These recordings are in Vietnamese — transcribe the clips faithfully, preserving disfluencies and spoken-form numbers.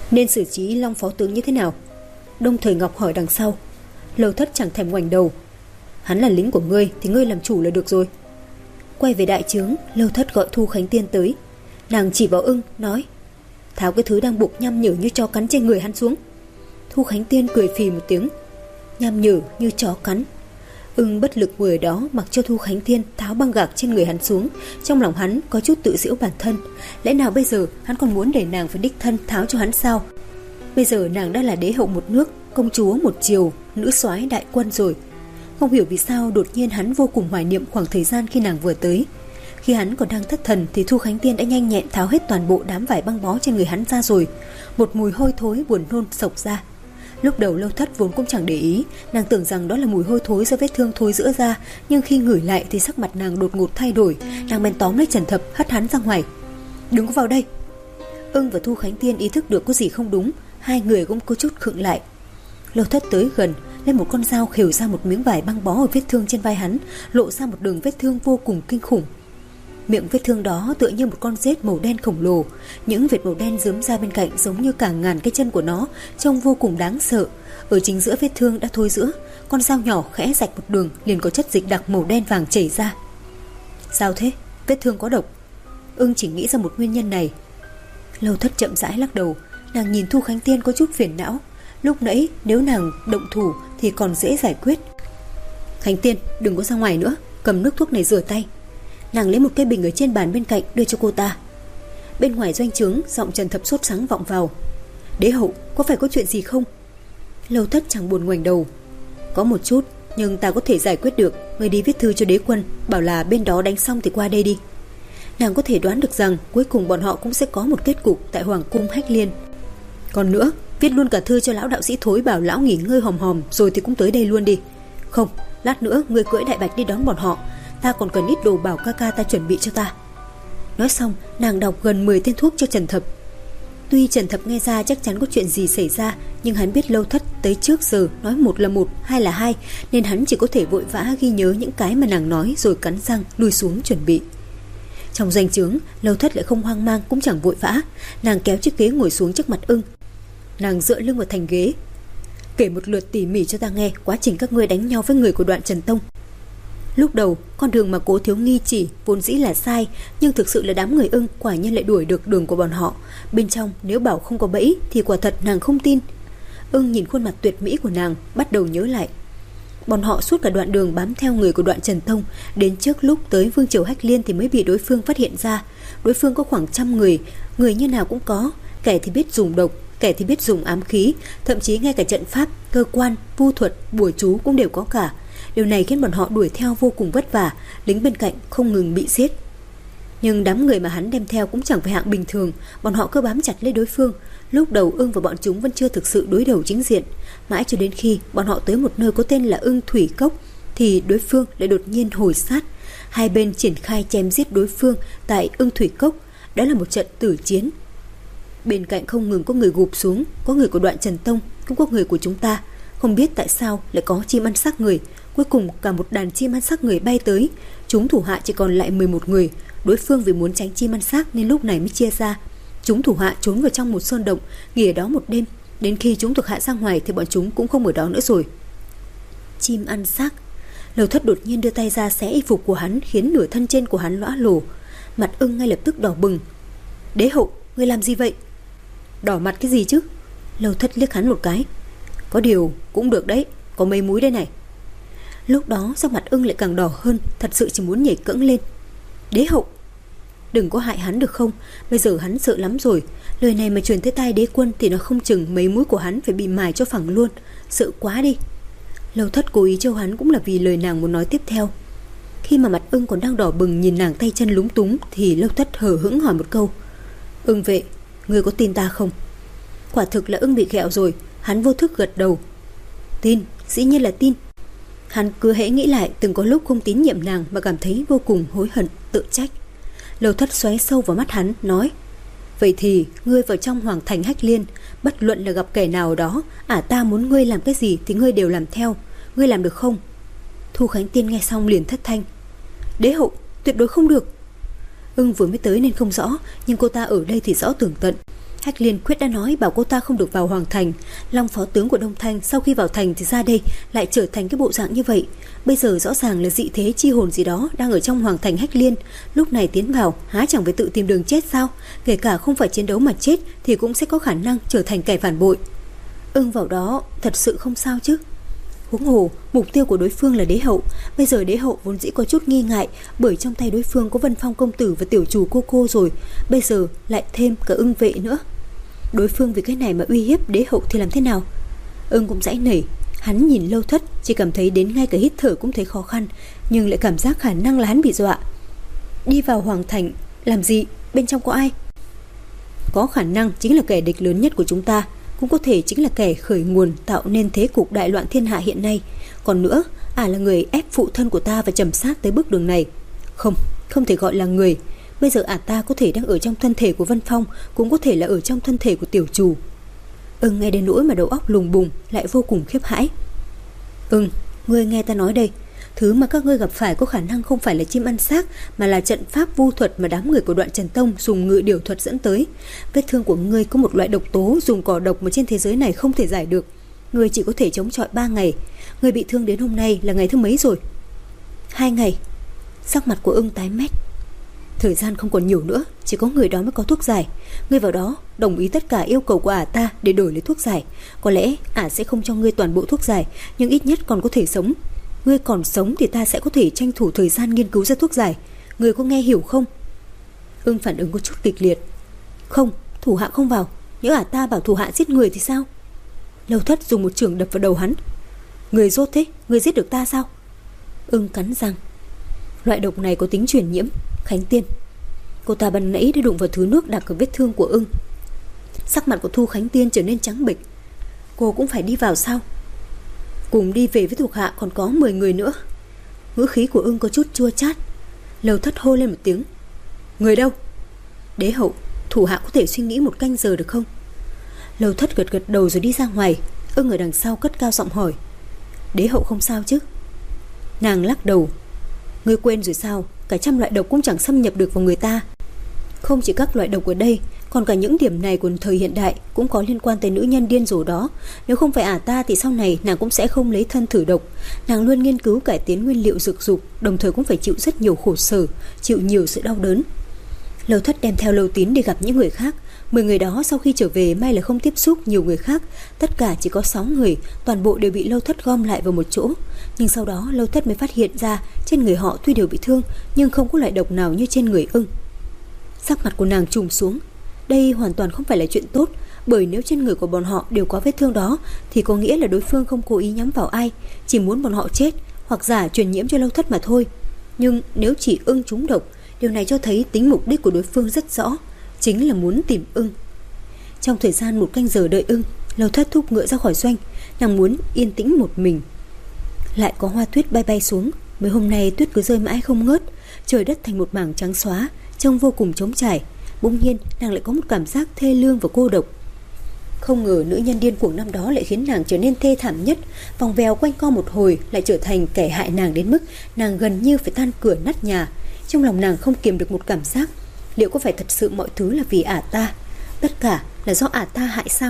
Nên xử trí Long phó tướng như thế nào? Đông Thời Ngọc hỏi đằng sau. Lâu Thất chẳng thèm ngoảnh đầu. Hắn là lính của ngươi thì ngươi làm chủ là được rồi. Quay về đại trướng, Lâu Thất gọi Thu Khánh Tiên tới. Nàng chỉ vào ưng nói: tháo cái thứ đang buộc nhăm nhở như chó cắn trên người hắn xuống. Thu Khánh Tiên cười phì một tiếng. Nhăm nhở như chó cắn. Ưng bất lực ngồi ở đó mặc cho Thu Khánh Tiên tháo băng gạc trên người hắn xuống. Trong lòng hắn có chút tự giễu bản thân. Lẽ nào bây giờ hắn còn muốn để nàng phải đích thân tháo cho hắn sao? Bây giờ nàng đã là đế hậu một nước, công chúa một triều, nữ soái đại quân rồi. Không hiểu vì sao đột nhiên hắn vô cùng hoài niệm khoảng thời gian khi nàng vừa tới. Khi hắn còn đang thất thần thì Thu Khánh Tiên đã nhanh nhẹn tháo hết toàn bộ đám vải băng bó trên người hắn ra rồi. Một mùi hôi thối buồn nôn xộc ra. Lúc đầu Lâu Thất vốn cũng chẳng để ý, nàng tưởng rằng đó là mùi hôi thối do vết thương thối rữa ra, nhưng khi ngửi lại thì sắc mặt nàng đột ngột thay đổi. Nàng bèn tóm lấy Trần Thập hất hắn ra ngoài. Đừng có vào đây. Ưng và Thu Khánh Tiên ý thức được có gì không đúng, hai người cũng có chút khựng lại. Lâu Thất tới gần, lên một con dao khều ra một miếng vải băng bó ở vết thương trên vai hắn, lộ ra một đường vết thương vô cùng kinh khủng. Miệng vết thương đó tựa như một con rết màu đen khổng lồ, những vệt màu đen rướm ra bên cạnh giống như cả ngàn cái chân của nó, trông vô cùng đáng sợ. Ở chính giữa vết thương đã thối rữa, con dao nhỏ khẽ rạch một đường liền có chất dịch đặc màu đen vàng chảy ra. Sao thế? Vết thương có độc? Ưng chỉ nghĩ ra một nguyên nhân này. Lâu Thất chậm rãi lắc đầu. Nàng nhìn Thu Khánh Tiên có chút phiền não. Lúc nãy nếu nàng động thủ thì còn dễ giải quyết. Khánh Tiên, đừng có ra ngoài nữa, cầm nước thuốc này rửa tay. Nàng lấy một cái bình ở trên bàn bên cạnh đưa cho cô ta. Bên ngoài doanh trướng, giọng Trần Thập sốt sắng vọng vào. Đế hậu, có phải có chuyện gì không? Lâu Thất chẳng buồn ngoảnh đầu. Có một chút, nhưng ta có thể giải quyết được. Người đi viết thư cho đế quân, bảo là bên đó đánh xong thì qua đây đi. Nàng có thể đoán được rằng cuối cùng bọn họ cũng sẽ có một kết cục tại Hoàng cung Hách Liên. Còn nữa, viết luôn cả thư cho lão đạo sĩ Thối, bảo lão nghỉ ngơi hòm hòm rồi thì cũng tới đây luôn đi. Không, lát nữa người cưỡi đại bạch đi đón bọn họ. Ta còn cần ít đồ bảo ca ca ta chuẩn bị cho ta. Nói xong, nàng đọc gần mười tên thuốc cho Trần Thập. Tuy Trần Thập nghe ra chắc chắn có chuyện gì xảy ra, nhưng hắn biết Lâu Thất tới trước giờ nói một là một, hai là hai, nên hắn chỉ có thể vội vã ghi nhớ những cái mà nàng nói rồi cắn răng lùi xuống chuẩn bị. Trong doanh trướng, Lâu Thất lại không hoang mang cũng chẳng vội vã. Nàng kéo chiếc ghế ngồi xuống trước mặt Ưng. Nàng dựa lưng vào thành ghế. Kể một lượt tỉ mỉ cho ta nghe quá trình các ngươi đánh nhau với người của Đoạn Trần Tông. Lúc đầu, con đường mà Cố Thiếu Nghi chỉ vốn dĩ là sai, nhưng thực sự là đám người Ưng quả nhiên lại đuổi được đường của bọn họ. Bên trong nếu bảo không có bẫy thì quả thật nàng không tin. Ưng nhìn khuôn mặt tuyệt mỹ của nàng, bắt đầu nhớ lại. Bọn họ suốt cả đoạn đường bám theo người của Đoạn Trần Tông, đến trước lúc tới Vương triều Hách Liên thì mới bị đối phương phát hiện ra. Đối phương có khoảng trăm người, người như nào cũng có, kẻ thì biết dùng độc, kẻ thì biết dùng ám khí, thậm chí ngay cả trận pháp, cơ quan, vu thuật, bùa chú cũng đều có cả. Điều này khiến bọn họ đuổi theo vô cùng vất vả, lính bên cạnh không ngừng bị giết. Nhưng đám người mà hắn đem theo cũng chẳng phải hạng bình thường, bọn họ cứ bám chặt lấy đối phương. Lúc đầu Ưng và bọn chúng vẫn chưa thực sự đối đầu chính diện, mãi cho đến khi bọn họ tới một nơi có tên là Ưng Thủy Cốc thì đối phương lại đột nhiên hồi sát. Hai bên triển khai chém giết đối phương tại Ưng Thủy Cốc. Đó là một trận tử chiến. Bên cạnh không ngừng có người gục xuống, có người của Đoạn Trần Tông, cũng có người của chúng ta. Không biết tại sao lại có chim ăn xác người. Cuối cùng cả một đàn chim ăn xác người bay tới. Chúng thủ hạ chỉ còn lại mười một người. Đối phương vì muốn tránh chim ăn xác nên lúc này mới chia ra. Chúng thủ hạ trốn vào trong một sơn động, nghỉ ở đó một đêm. Đến khi chúng thuộc hạ ra ngoài thì bọn chúng cũng không ở đó nữa rồi. Chim ăn xác. Lâu Thất đột nhiên đưa tay ra xé y phục của hắn, khiến nửa thân trên của hắn lõa lồ. Mặt Ưng ngay lập tức đỏ bừng. Đế hậu, ngươi làm gì vậy? Đỏ mặt cái gì chứ? Lâu Thất liếc hắn một cái. Có điều cũng được đấy, có mấy múi đây này. Lúc đó sắc mặt Ưng lại càng đỏ hơn, thật sự chỉ muốn nhảy cẫng lên. Đế hậu, đừng có hại hắn được không? Bây giờ hắn sợ lắm rồi. Lời này mà truyền tới tai đế quân thì nó không chừng mấy múi của hắn phải bị mài cho phẳng luôn. Sợ quá đi. Lâu Thất cố ý trêu hắn cũng là vì lời nàng muốn nói tiếp theo. Khi mà mặt Ưng còn đang đỏ bừng nhìn nàng tay chân lúng túng thì Lâu Thất hờ hững hỏi một câu. Ưng vệ, ngươi có tin ta không? Quả thực là Ưng bị ghẹo rồi. Hắn vô thức gật đầu. Tin, dĩ nhiên là tin. Hắn cứ hễ nghĩ lại từng có lúc không tín nhiệm nàng mà cảm thấy vô cùng hối hận, tự trách. Lâu Thất xoáy sâu vào mắt hắn, nói. Vậy thì ngươi vào trong Hoàng thành Hách Liên, bất luận là gặp kẻ nào đó, ả ta muốn ngươi làm cái gì thì ngươi đều làm theo. Ngươi làm được không? Thu Khánh Tiên nghe xong liền thất thanh. Đế hậu, tuyệt đối không được. Ưng vừa mới tới nên không rõ, nhưng cô ta ở đây thì rõ tường tận. Hách Liên quyết đã nói bảo cô ta không được vào Hoàng Thành. Long phó tướng của Đông Thanh sau khi vào thành thì ra đây lại trở thành cái bộ dạng như vậy. Bây giờ rõ ràng là dị thế chi hồn gì đó đang ở trong Hoàng Thành Hách Liên. Lúc này tiến vào há chẳng phải tự tìm đường chết sao? Kể cả không phải chiến đấu mà chết thì cũng sẽ có khả năng trở thành kẻ phản bội. Ưng vào đó thật sự không sao chứ? Huống hồ mục tiêu của đối phương là đế hậu. Bây giờ đế hậu vốn dĩ có chút nghi ngại, bởi trong tay đối phương có Vân Phong công tử và tiểu chủ cô cô rồi, bây giờ lại thêm cả Ưng vệ nữa. Đối phương vì cái này mà uy hiếp đế hậu thì làm thế nào? Ưng cũng giãy nảy. Hắn nhìn Lâu Thất chỉ cảm thấy đến ngay cả hít thở cũng thấy khó khăn, nhưng lại cảm giác khả năng là hắn bị dọa. Đi vào Hoàng Thành làm gì? Bên trong có ai? Có khả năng chính là kẻ địch lớn nhất của chúng ta, cũng có thể chính là kẻ khởi nguồn tạo nên thế cục đại loạn thiên hạ hiện nay. Còn nữa, ả là người ép phụ thân của ta và Trầm Sát tới bước đường này. Không, không thể gọi là người. Bây giờ ả ta có thể đang ở trong thân thể của Vân Phong, cũng có thể là ở trong thân thể của tiểu chủ. Ưng nghe đến nỗi mà đầu óc lùng bùng, lại vô cùng khiếp hãi. Ưng, ngươi nghe ta nói đây, thứ mà các ngươi gặp phải có khả năng không phải là chim ăn xác, mà là trận pháp vu thuật mà đám người của Đoạn Trần Tông dùng ngự điểu thuật dẫn tới. Vết thương của ngươi có một loại độc tố dùng cỏ độc mà trên thế giới này không thể giải được. Ngươi chỉ có thể chống chọi ba ngày. Ngươi bị thương đến hôm nay là ngày thứ mấy rồi? Hai ngày. Sắc mặt của Ưng tái mét. Thời gian không còn nhiều nữa, chỉ có người đó mới có thuốc giải. Ngươi vào đó đồng ý tất cả yêu cầu của ả ta để đổi lấy thuốc giải. Có lẽ ả sẽ không cho ngươi toàn bộ thuốc giải, nhưng ít nhất còn có thể sống. Ngươi còn sống thì ta sẽ có thể tranh thủ thời gian nghiên cứu ra thuốc giải. Ngươi có nghe hiểu không? Ưng phản ứng có chút kịch liệt. Không, thủ hạ không vào. Nếu ả ta bảo thủ hạ giết người thì sao? Lâu Thất dùng một chưởng đập vào đầu hắn. Người rốt thế, ngươi giết được ta sao? Ưng cắn răng. Loại độc này có tính truyền nhiễm. Khánh Tiên. Cô ta ban nãy đã đụng vào thứ nước đặc ở vết thương của Ưng. Sắc mặt của Thu Khánh Tiên trở nên trắng bệch. Cô cũng phải đi vào sao? Cùng đi về với thuộc hạ còn có mười người nữa. Ngữ khí của Ưng có chút chua chát. Lâu Thất hô lên một tiếng. Người đâu? Đế hậu, thủ hạ có thể suy nghĩ một canh giờ được không? Lâu Thất gật gật đầu rồi đi ra ngoài. Ưng ở đằng sau cất cao giọng hỏi. Đế hậu không sao chứ? Nàng lắc đầu. Ngươi quên rồi sao? Cả trăm loại độc cũng chẳng xâm nhập được vào người ta. Không chỉ các loại độc ở đây, còn cả những điểm này của thời hiện đại cũng có liên quan tới nữ nhân điên rồ đó. Nếu không phải ả ta thì sau này nàng cũng sẽ không lấy thân thử độc. Nàng luôn nghiên cứu cải tiến nguyên liệu dược dục, đồng thời cũng phải chịu rất nhiều khổ sở, chịu nhiều sự đau đớn. Lâu Thất đem theo Lâu Tín đi gặp những người khác. Mười người đó sau khi trở về may là không tiếp xúc nhiều người khác. Tất cả chỉ có sáu người, toàn bộ đều bị Lâu Thất gom lại vào một chỗ. Nhưng sau đó Lâu Thất mới phát hiện ra trên người họ tuy đều bị thương, nhưng không có loại độc nào như trên người Ưng. Sắc mặt của nàng trùng xuống. Đây hoàn toàn không phải là chuyện tốt, bởi nếu trên người của bọn họ đều có vết thương đó thì có nghĩa là đối phương không cố ý nhắm vào ai, chỉ muốn bọn họ chết hoặc giả truyền nhiễm cho Lâu Thất mà thôi. Nhưng nếu chỉ Ưng trúng độc, điều này cho thấy tính mục đích của đối phương rất rõ, chính là muốn tìm Ưng. Trong thời gian một canh giờ đợi Ưng, Lâu Thất thúc ngựa ra khỏi doanh. Nàng muốn yên tĩnh một mình. Lại có hoa tuyết bay bay xuống. Mấy hôm nay tuyết cứ rơi mãi không ngớt, trời đất thành một mảng trắng xóa, trông vô cùng trống trải. Bỗng nhiên nàng lại có một cảm giác thê lương và cô độc. Không ngờ nữ nhân điên cuồng năm đó lại khiến nàng trở nên thê thảm nhất. Vòng vèo quanh co một hồi lại trở thành kẻ hại nàng đến mức nàng gần như phải tan cửa nát nhà. Trong lòng nàng không kiềm được một cảm giác, liệu có phải thật sự mọi thứ là vì ả ta? Tất cả là do ả ta hại sao?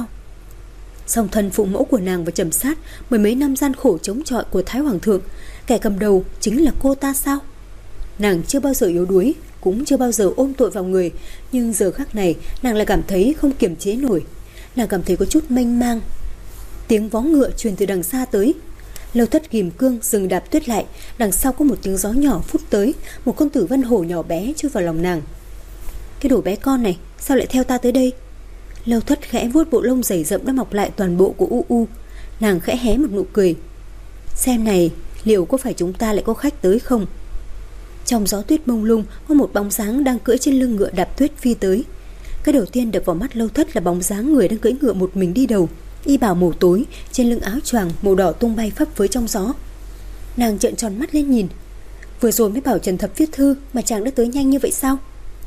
Song thân phụ mẫu của nàng và Trầm Sát, mười mấy năm gian khổ chống chọi của Thái Hoàng thượng, kẻ cầm đầu chính là cô ta sao? Nàng chưa bao giờ yếu đuối, cũng chưa bao giờ ôm tội vào người, nhưng giờ khắc này nàng lại cảm thấy không kiềm chế nổi. Nàng cảm thấy có chút mênh mang. Tiếng vó ngựa truyền từ đằng xa tới. Lâu Thất ghim cương dừng đạp tuyết lại. Đằng sau có một tiếng gió nhỏ phút tới. Một con tử vân hổ nhỏ bé chui vào lòng nàng. Cái đồ bé con này sao lại theo ta tới đây? Lâu Thất khẽ vuốt bộ lông dày rậm đã mọc lại toàn bộ của U U. Nàng khẽ hé một nụ cười. Xem này, liệu có phải chúng ta lại có khách tới không? Trong gió tuyết mông lung có một bóng dáng đang cưỡi trên lưng ngựa đạp tuyết phi tới. Cái đầu tiên đập vào mắt Lâu Thất là bóng dáng người đang cưỡi ngựa một mình đi đầu, y bào màu tối, trên lưng áo choàng màu đỏ tung bay phấp phới trong gió. Nàng trợn tròn mắt lên nhìn. Vừa rồi mới bảo Trần Thập viết thư mà chàng đã tới nhanh như vậy sao?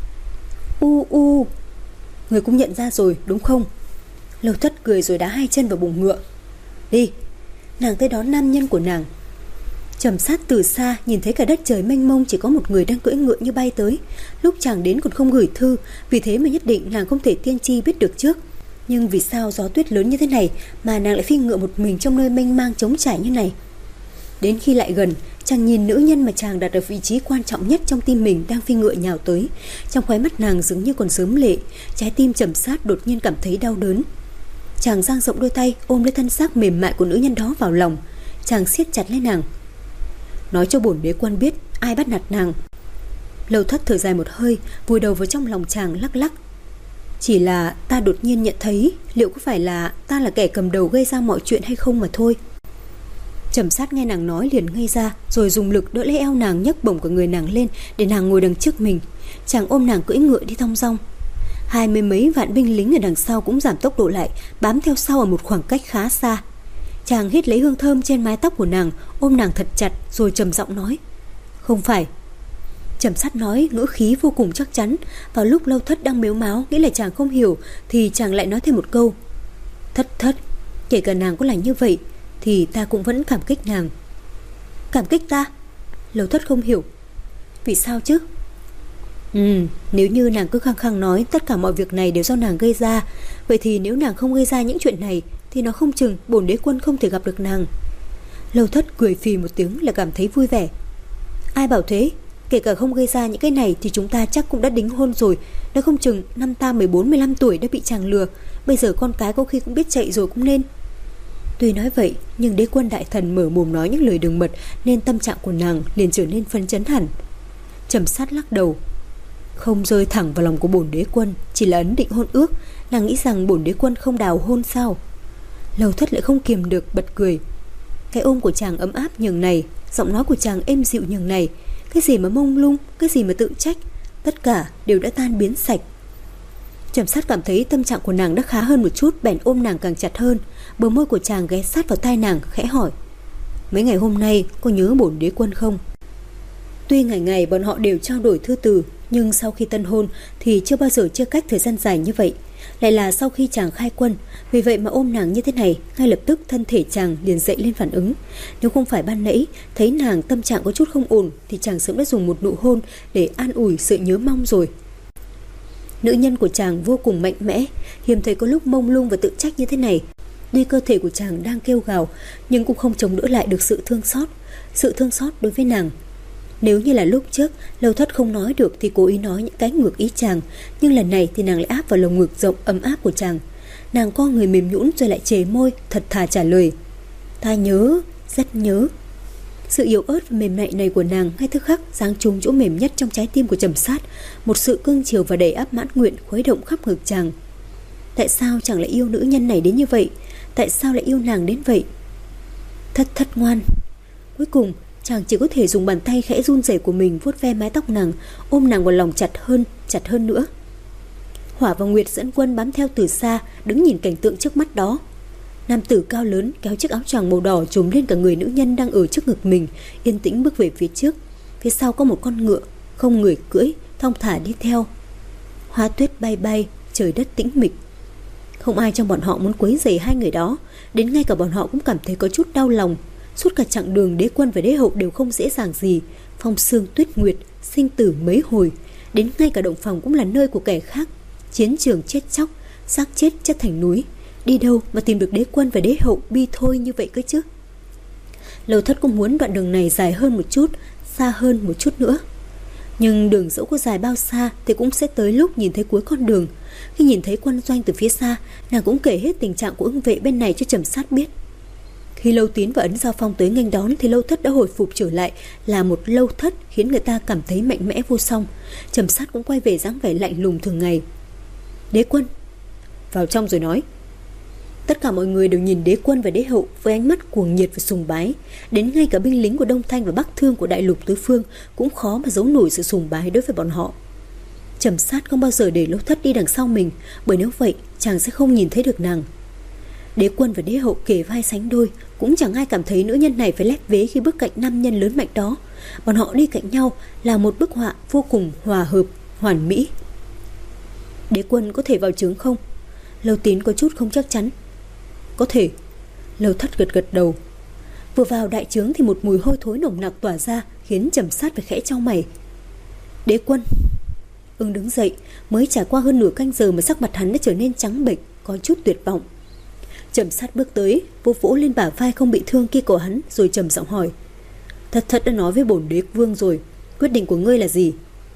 U u, người cũng nhận ra rồi đúng không? Lâu Thất cười rồi đá hai chân vào bụng ngựa. Đi. Nàng tới đón nam nhân của nàng. Trầm Sát từ xa nhìn thấy cả đất trời mênh mông chỉ có một người đang cưỡi ngựa như bay tới. Lúc chàng đến còn không gửi thư, vì thế mà nhất định nàng không thể tiên tri biết được trước. Nhưng vì sao gió tuyết lớn như thế này mà nàng lại phi ngựa một mình trong nơi mênh mang trống trải như này? Đến khi lại gần, chàng nhìn nữ nhân mà chàng đặt ở vị trí quan trọng nhất trong tim mình đang phi ngựa nhào tới. Trong khóe mắt nàng dường như còn sớm lệ, trái tim Trầm Sát đột nhiên cảm thấy đau đớn. Chàng dang rộng đôi tay ôm lấy thân xác mềm mại của nữ nhân đó vào lòng. Chàng siết chặt lấy nàng. Nói cho bổn đế quân biết ai bắt nạt nàng. Lâu Thất thở dài một hơi, vùi đầu vào trong lòng chàng lắc lắc. Chỉ là ta đột nhiên nhận thấy liệu có phải là ta là kẻ cầm đầu gây ra mọi chuyện hay không mà thôi. Trầm Sát nghe nàng nói liền ngây ra, rồi dùng lực đỡ lấy eo nàng, nhấc bổng của người nàng lên để nàng ngồi đằng trước mình. Chàng ôm nàng cưỡi ngựa đi thong dong. Hai mươi mấy vạn binh lính ở đằng sau cũng giảm tốc độ lại, bám theo sau ở một khoảng cách khá xa. Chàng hít lấy hương thơm trên mái tóc của nàng, ôm nàng thật chặt rồi trầm giọng nói: Không phải. Trầm Sát nói ngữ khí vô cùng chắc chắn. Vào lúc Lâu Thất đang mếu máo nghĩ là chàng không hiểu, thì chàng lại nói thêm một câu: Thất thất, kể cả nàng có là như vậy thì ta cũng vẫn cảm kích nàng. Cảm kích ta? Lâu Thất không hiểu. Vì sao chứ? Ừ, nếu như nàng cứ khăng khăng nói tất cả mọi việc này đều do nàng gây ra, vậy thì nếu nàng không gây ra những chuyện này thì nó không chừng bổn đế quân không thể gặp được nàng. Lâu Thất cười phì một tiếng là cảm thấy vui vẻ. Ai bảo thế? Kể cả không gây ra những cái này thì chúng ta chắc cũng đã đính hôn rồi. Nó không chừng năm ta mười bốn mười lăm tuổi đã bị chàng lừa, bây giờ con cái có khi cũng biết chạy rồi cũng nên. Tuy nói vậy nhưng đế quân đại thần mở mồm nói những lời đường mật, nên tâm trạng của nàng liền trở nên phấn chấn hẳn. Trầm Sát lắc đầu. Không rơi thẳng vào lòng của bổn đế quân, chỉ là ấn định hôn ước. Nàng nghĩ rằng bổn đế quân không đào hôn sao? Lâu Thất lại không kiềm được bật cười. Cái ôm của chàng ấm áp nhường này, giọng nói của chàng êm dịu nhường này, cái gì mà mông lung, cái gì mà tự trách, tất cả đều đã tan biến sạch. Trầm Sát cảm thấy tâm trạng của nàng đã khá hơn một chút, bèn ôm nàng càng chặt hơn. Bờ môi của chàng ghé sát vào tai nàng, khẽ hỏi: Mấy ngày hôm nay có nhớ bổn đế quân không? Tuy ngày ngày bọn họ đều trao đổi thư từ, nhưng sau khi tân hôn thì chưa bao giờ chia cách thời gian dài như vậy. Lại là sau khi chàng khai quân, vì vậy mà ôm nàng như thế này, ngay lập tức thân thể chàng liền dậy lên phản ứng. Nếu không phải ban nãy thấy nàng tâm trạng có chút không ổn thì chàng sớm đã dùng một nụ hôn để an ủi sự nhớ mong rồi. Nữ nhân của chàng vô cùng mạnh mẽ, hiếm thấy có lúc mông lung và tự trách như thế này. Tuy cơ thể của chàng đang kêu gào, nhưng cũng không chống đỡ lại được sự thương xót, sự thương xót đối với nàng. Nếu như là lúc trước Lâu Thất không nói được thì cố ý nói những cái ngược ý chàng, nhưng lần này thì nàng lại áp vào lồng ngực rộng ấm áp của chàng. Nàng co người mềm nhũn rồi lại chề môi, thật thà trả lời: Ta nhớ, rất nhớ. Sự yếu ớt và mềm mại này của nàng ngay tức khắc giáng trúng chỗ mềm nhất trong trái tim của Trầm Sát. Một sự cương chiều và đầy áp mãn nguyện khuấy động khắp ngực chàng. Tại sao chàng lại yêu nữ nhân này đến như vậy? Tại sao lại yêu nàng đến vậy? Thất thất ngoan. Cuối cùng chàng chỉ có thể dùng bàn tay khẽ run rẩy của mình vuốt ve mái tóc nàng, ôm nàng vào lòng chặt hơn, chặt hơn nữa. Hỏa và Nguyệt dẫn quân bám theo từ xa, đứng nhìn cảnh tượng trước mắt đó. Nam tử cao lớn kéo chiếc áo choàng màu đỏ trùm lên cả người nữ nhân đang ở trước ngực mình, yên tĩnh bước về phía trước. Phía sau có một con ngựa, không người cưỡi, thong thả đi theo. Hoa tuyết bay bay, trời đất tĩnh mịch. Không ai trong bọn họ muốn quấy rầy hai người đó, đến ngay cả bọn họ cũng cảm thấy có chút đau lòng. Suốt cả chặng đường đế quân và đế hậu đều không dễ dàng gì, phong sương tuyết nguyệt, sinh tử mấy hồi, đến ngay cả động phòng cũng là nơi của kẻ khác. Chiến trường chết chóc, xác chết chất thành núi, đi đâu mà tìm được đế quân và đế hậu bi thôi như vậy cơ chứ? Lâu Thất cũng muốn đoạn đường này dài hơn một chút, xa hơn một chút nữa. Nhưng đường dẫu có dài bao xa thì cũng sẽ tới lúc nhìn thấy cuối con đường. Khi nhìn thấy quân doanh từ phía xa, nàng cũng kể hết tình trạng của ưng vệ bên này cho Trầm Sát biết. Khi Lâu Tín và Ấn Giao Phong tới nghênh đón thì Lâu Thất đã hồi phục trở lại, là một Lâu Thất khiến người ta cảm thấy mạnh mẽ vô song. Trầm Sát cũng quay về dáng vẻ lạnh lùng thường ngày. Đế quân, vào trong rồi nói. Tất cả mọi người đều nhìn đế quân và đế hậu với ánh mắt cuồng nhiệt và sùng bái. Đến ngay cả binh lính của Đông Thanh và Bắc Thương của đại lục tứ phương cũng khó mà giấu nổi sự sùng bái đối với bọn họ. Trầm Sát không bao giờ để Lâu Thất đi đằng sau mình, bởi nếu vậy chàng sẽ không nhìn thấy được nàng. Đế quân và đế hậu kề vai sánh đôi, cũng chẳng ai cảm thấy nữ nhân này phải lép vế khi bước cạnh nam nhân lớn mạnh đó. Bọn họ đi cạnh nhau là một bức họa vô cùng hòa hợp, hoàn mỹ. Đế quân có thể vào trướng không? Lâu Tín có chút không chắc chắn. Có thể. Lâu Thất gật gật đầu. Vừa vào đại trướng thì một mùi hôi thối nồng nặc tỏa ra, khiến Trầm Sát phải khẽ chau mày. Đế quân. Ưng đứng dậy, mới trải qua hơn nửa canh giờ mà sắc mặt hắn đã trở nên trắng bệch, có chút tuyệt vọng. Trầm Sát bước tới, vỗ vỗ lên bả vai không bị thương kia của hắn, rồi trầm giọng hỏi: Thật thật đã nói với bổn đế vương rồi, quyết định của ngươi là gì?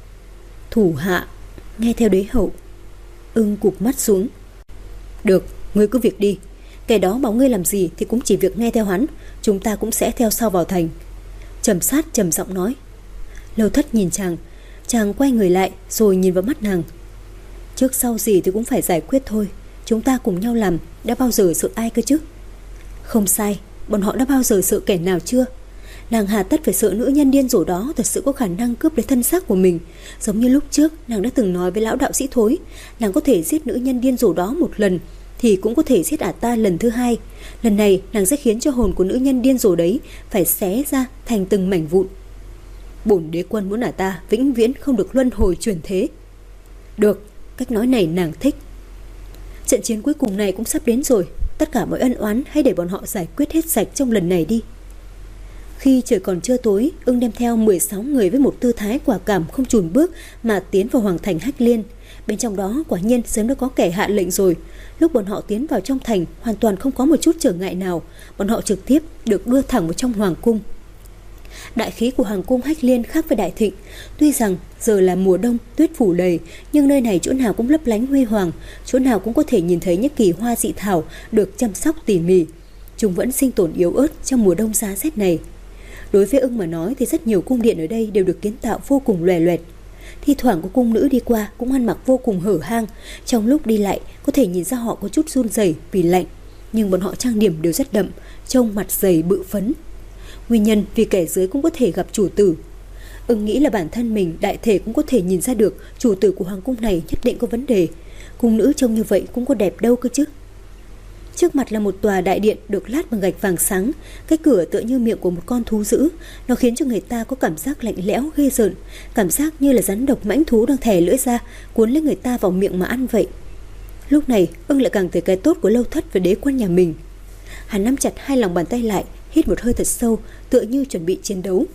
Thủ hạ nghe theo đế hậu. Ưng cụp mắt xuống. Được, ngươi cứ việc đi. Kẻ đó bảo ngươi làm gì thì cũng chỉ việc nghe theo hắn, chúng ta cũng sẽ theo sau vào thành. Trầm Sát trầm giọng nói. Lâu Thất nhìn chàng, chàng quay người lại rồi nhìn vào mắt nàng. Trước sau gì thì cũng phải giải quyết thôi, chúng ta cùng nhau làm, đã bao giờ sợ ai cơ chứ? Không sai, bọn họ đã bao giờ sợ kẻ nào chưa? Nàng hà tất phải sợ nữ nhân điên rồ đó thật sự có khả năng cướp lấy thân xác của mình. Giống như lúc trước nàng đã từng nói với lão đạo sĩ Thối, nàng có thể giết nữ nhân điên rồ đó một lần thì cũng có thể giết ả ta lần thứ hai. Lần này nàng sẽ khiến cho hồn của nữ nhân điên rồ đấy phải xé ra thành từng mảnh vụn. Bổn đế quân muốn ả ta vĩnh viễn không được luân hồi chuyển thế. Được, cách nói này nàng thích. Trận chiến cuối cùng này cũng sắp đến rồi, tất cả mọi ân oán hãy để bọn họ giải quyết hết sạch trong lần này đi. Khi trời còn chưa tối, Ưng đem theo mười sáu người với một tư thái quả cảm không chùn bước mà tiến vào hoàng thành Hách Liên. Bên trong đó quả nhiên sớm đã có kẻ hạ lệnh rồi. Lúc bọn họ tiến vào trong thành hoàn toàn không có một chút trở ngại nào, bọn họ trực tiếp được đưa thẳng vào trong hoàng cung. Đại khí của hoàng cung Hách Liên khác với Đại Thịnh. Tuy rằng giờ là mùa đông, tuyết phủ đầy, nhưng nơi này chỗ nào cũng lấp lánh huy hoàng, chỗ nào cũng có thể nhìn thấy những kỳ hoa dị thảo được chăm sóc tỉ mỉ. Chúng vẫn sinh tồn yếu ớt trong mùa đông giá rét này. Đối với Ưng mà nói thì rất nhiều cung điện ở đây đều được kiến tạo vô cùng lòe loẹt. Thi thoảng có cung nữ đi qua cũng ăn mặc vô cùng hở hang, trong lúc đi lại có thể nhìn ra họ có chút run rẩy vì lạnh, nhưng bọn họ trang điểm đều rất đậm, trông mặt dày bự phấn. Nguyên nhân vì kẻ dưới cũng có thể gặp chủ tử. Ưng nghĩ là bản thân mình đại thể cũng có thể nhìn ra được chủ tử của hoàng cung này nhất định có vấn đề. Cung nữ trông như vậy cũng có đẹp đâu cơ chứ. Trước mặt là một tòa đại điện được lát bằng gạch vàng sáng, cái cửa tựa như miệng của một con thú dữ, nó khiến cho người ta có cảm giác lạnh lẽo ghê rợn, cảm giác như là rắn độc mãnh thú đang thè lưỡi ra cuốn lấy người ta vào miệng mà ăn vậy. Lúc này Ưng lại càng thấy cái tốt của Lâu Thất và đế quân nhà mình. Hắn nắm chặt hai lòng bàn tay lại, hít một hơi thật sâu, tựa như chuẩn bị chiến đấu.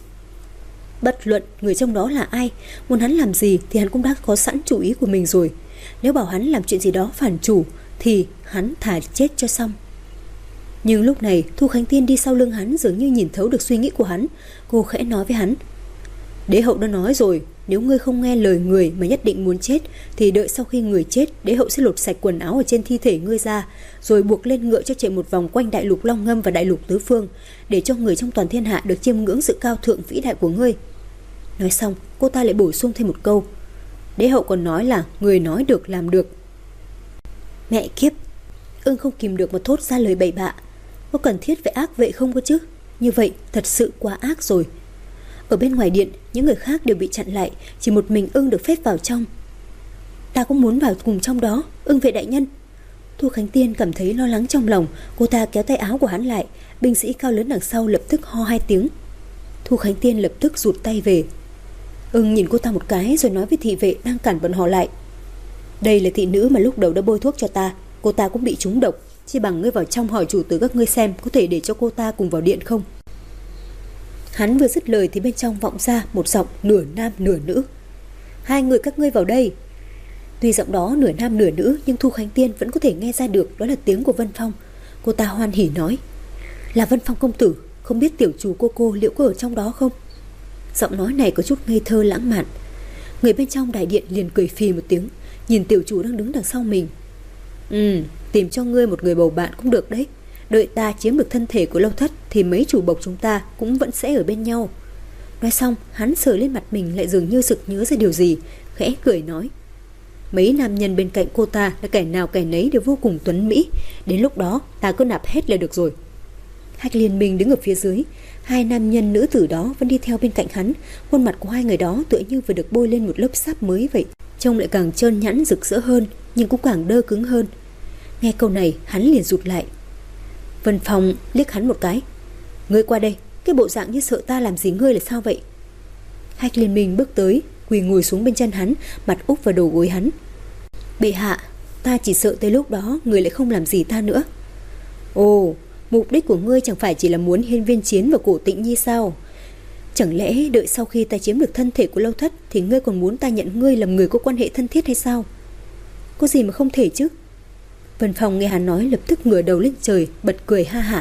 Bất luận người trong đó là ai, muốn hắn làm gì thì hắn cũng đã có sẵn chủ ý của mình rồi. Nếu bảo hắn làm chuyện gì đó phản chủ thì hắn thà chết cho xong. Nhưng lúc này Thu Khánh Tiên đi sau lưng hắn dường như nhìn thấu được suy nghĩ của hắn. Cô khẽ nói với hắn: Đế hậu đã nói rồi, nếu ngươi không nghe lời người mà nhất định muốn chết thì đợi sau khi người chết, đế hậu sẽ lột sạch quần áo ở trên thi thể ngươi ra, rồi buộc lên ngựa cho chạy một vòng quanh đại lục Long Ngâm và đại lục Tứ Phương, để cho người trong toàn thiên hạ được chiêm ngưỡng sự cao thượng vĩ đại của ngươi. Nói xong cô ta lại bổ sung thêm một câu: Đế hậu còn nói là người nói được làm được. Mẹ kiếp! Ưng không kìm được mà thốt ra lời bậy bạ. Có cần thiết phải ác vậy không cơ chứ? Như vậy thật sự quá ác rồi. Ở bên ngoài điện, những người khác đều bị chặn lại, chỉ một mình Ưng được phép vào trong. Ta cũng muốn vào cùng trong đó, Ưng vệ đại nhân. Thu Khánh Tiên cảm thấy lo lắng trong lòng, cô ta kéo tay áo của hắn lại. Binh sĩ cao lớn đằng sau lập tức ho hai tiếng. Thu Khánh Tiên lập tức rụt tay về. Ưng nhìn cô ta một cái rồi nói với thị vệ đang cản bọn họ lại: Đây là thị nữ mà lúc đầu đã bôi thuốc cho ta, cô ta cũng bị trúng độc, chỉ bằng ngươi vào trong hỏi chủ tử các ngươi xem có thể để cho cô ta cùng vào điện không. Hắn vừa dứt lời thì bên trong vọng ra một giọng nửa nam nửa nữ: Hai người các ngươi vào đây. Tuy giọng đó nửa nam nửa nữ, nhưng Thu Khánh Tiên vẫn có thể nghe ra được đó là tiếng của Vân Phong. Cô ta hoan hỉ nói: Là Vân Phong công tử, không biết tiểu chủ cô cô liệu có ở trong đó không? Giọng nói này có chút ngây thơ lãng mạn. Người bên trong đại điện liền cười phì một tiếng, nhìn tiểu chủ đang đứng đằng sau mình. Ừ, tìm cho ngươi một người bầu bạn cũng được đấy. Đợi ta chiếm được thân thể của Lâu Thất thì mấy chủ bộc chúng ta cũng vẫn sẽ ở bên nhau. Nói xong hắn sờ lên mặt mình, lại dường như sực nhớ ra điều gì, khẽ cười nói: Mấy nam nhân bên cạnh cô ta là kẻ nào kẻ nấy đều vô cùng tuấn mỹ, đến lúc đó ta cứ nạp hết là được rồi. Hách Liên Minh đứng ở phía dưới, hai nam nhân nữ tử đó vẫn đi theo bên cạnh hắn. Khuôn mặt của hai người đó tựa như vừa được bôi lên một lớp sáp mới vậy, trông lại càng trơn nhẵn rực rỡ hơn, nhưng cũng càng đơ cứng hơn. Nghe câu này hắn liền rụt lại. Vân Phong liếc hắn một cái: Ngươi qua đây, cái bộ dạng như sợ ta làm gì ngươi là sao vậy? Hách Liên Minh bước tới, quỳ ngồi xuống bên chân hắn, mặt úp vào đầu gối hắn. Bệ hạ, ta chỉ sợ tới lúc đó người lại không làm gì ta nữa. Ồ, Mục đích của ngươi chẳng phải chỉ là muốn hiên viên chiến và Cổ Tịnh Nhi sao? Chẳng lẽ đợi sau khi ta chiếm được thân thể của Lâu Thất thì ngươi còn muốn ta nhận ngươi làm người có quan hệ thân thiết hay sao? Có gì mà không thể chứ? Vân Phong nghe hắn nói lập tức ngửa đầu lên trời, bật cười ha hả.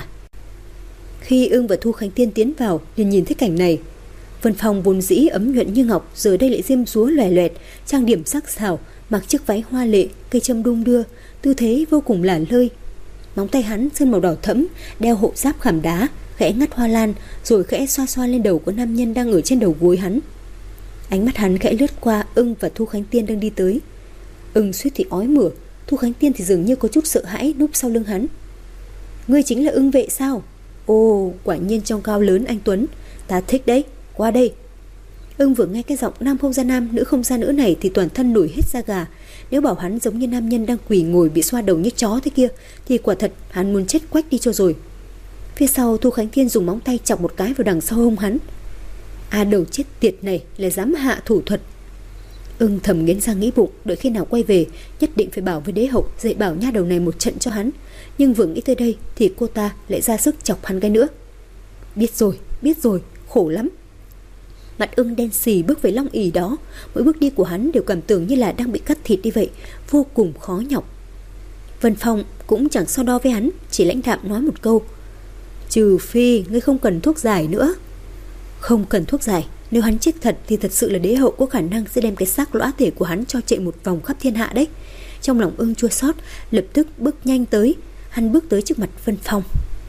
Khi Ưng và Thu Khánh Tiên tiến vào, liền nhìn thấy cảnh này. Vân Phong vốn dĩ ấm nhuận như ngọc, giờ đây lại diêm dúa lòe loẹt, trang điểm sắc sảo, mặc chiếc váy hoa lệ, cây châm đung đưa, tư thế vô cùng lả lơi. Móng tay hắn sơn màu đỏ thẫm, đeo hộ giáp khảm đá, khẽ ngắt hoa lan, rồi khẽ xoa xoa lên đầu của nam nhân đang ở trên đầu gối hắn. Ánh mắt hắn khẽ lướt qua Ưng và Thu Khánh Tiên đang đi tới. Ưng suýt thì ói mửa, Thu Khánh Tiên thì dường như có chút sợ hãi núp sau lưng hắn. Ngươi chính là Ưng vệ sao? Ồ, quả nhiên trông cao lớn anh tuấn, ta thích đấy, qua đây. Ưng vừa nghe cái giọng nam không ra nam, nữ không ra nữ này thì toàn thân nổi hết da gà. Nếu bảo hắn giống như nam nhân đang quỳ ngồi bị xoa đầu như chó thế kia thì quả thật hắn muốn chết quách đi cho rồi. Phía sau, Thu Khánh Thiên dùng móng tay chọc một cái vào đằng sau hông hắn. À, đầu chết tiệt này lại dám hạ thủ thuật. Ưng thầm nghiến răng nghĩ bụng, đợi khi nào quay về nhất định phải bảo với đế hậu dạy bảo nha đầu này một trận cho hắn. Nhưng vừa nghĩ tới đây thì cô ta lại ra sức chọc hắn cái nữa. Biết rồi, biết rồi, khổ lắm. Mặt Ưng đen xì bước về long ỷ đó, mỗi bước đi của hắn đều cảm tưởng như là đang bị cắt thịt đi vậy, vô cùng khó nhọc. Vân Phong cũng chẳng so đo với hắn, chỉ lãnh đạm nói một câu: trừ phi ngươi không cần thuốc giải nữa. Không cần thuốc giải, nếu hắn chết thật thì thật sự là đế hậu có khả năng sẽ đem cái xác lõa thể của hắn cho chạy một vòng khắp thiên hạ đấy. Trong lòng Ưng chua xót, lập tức bước nhanh tới. Hắn bước tới trước mặt Vân Phong.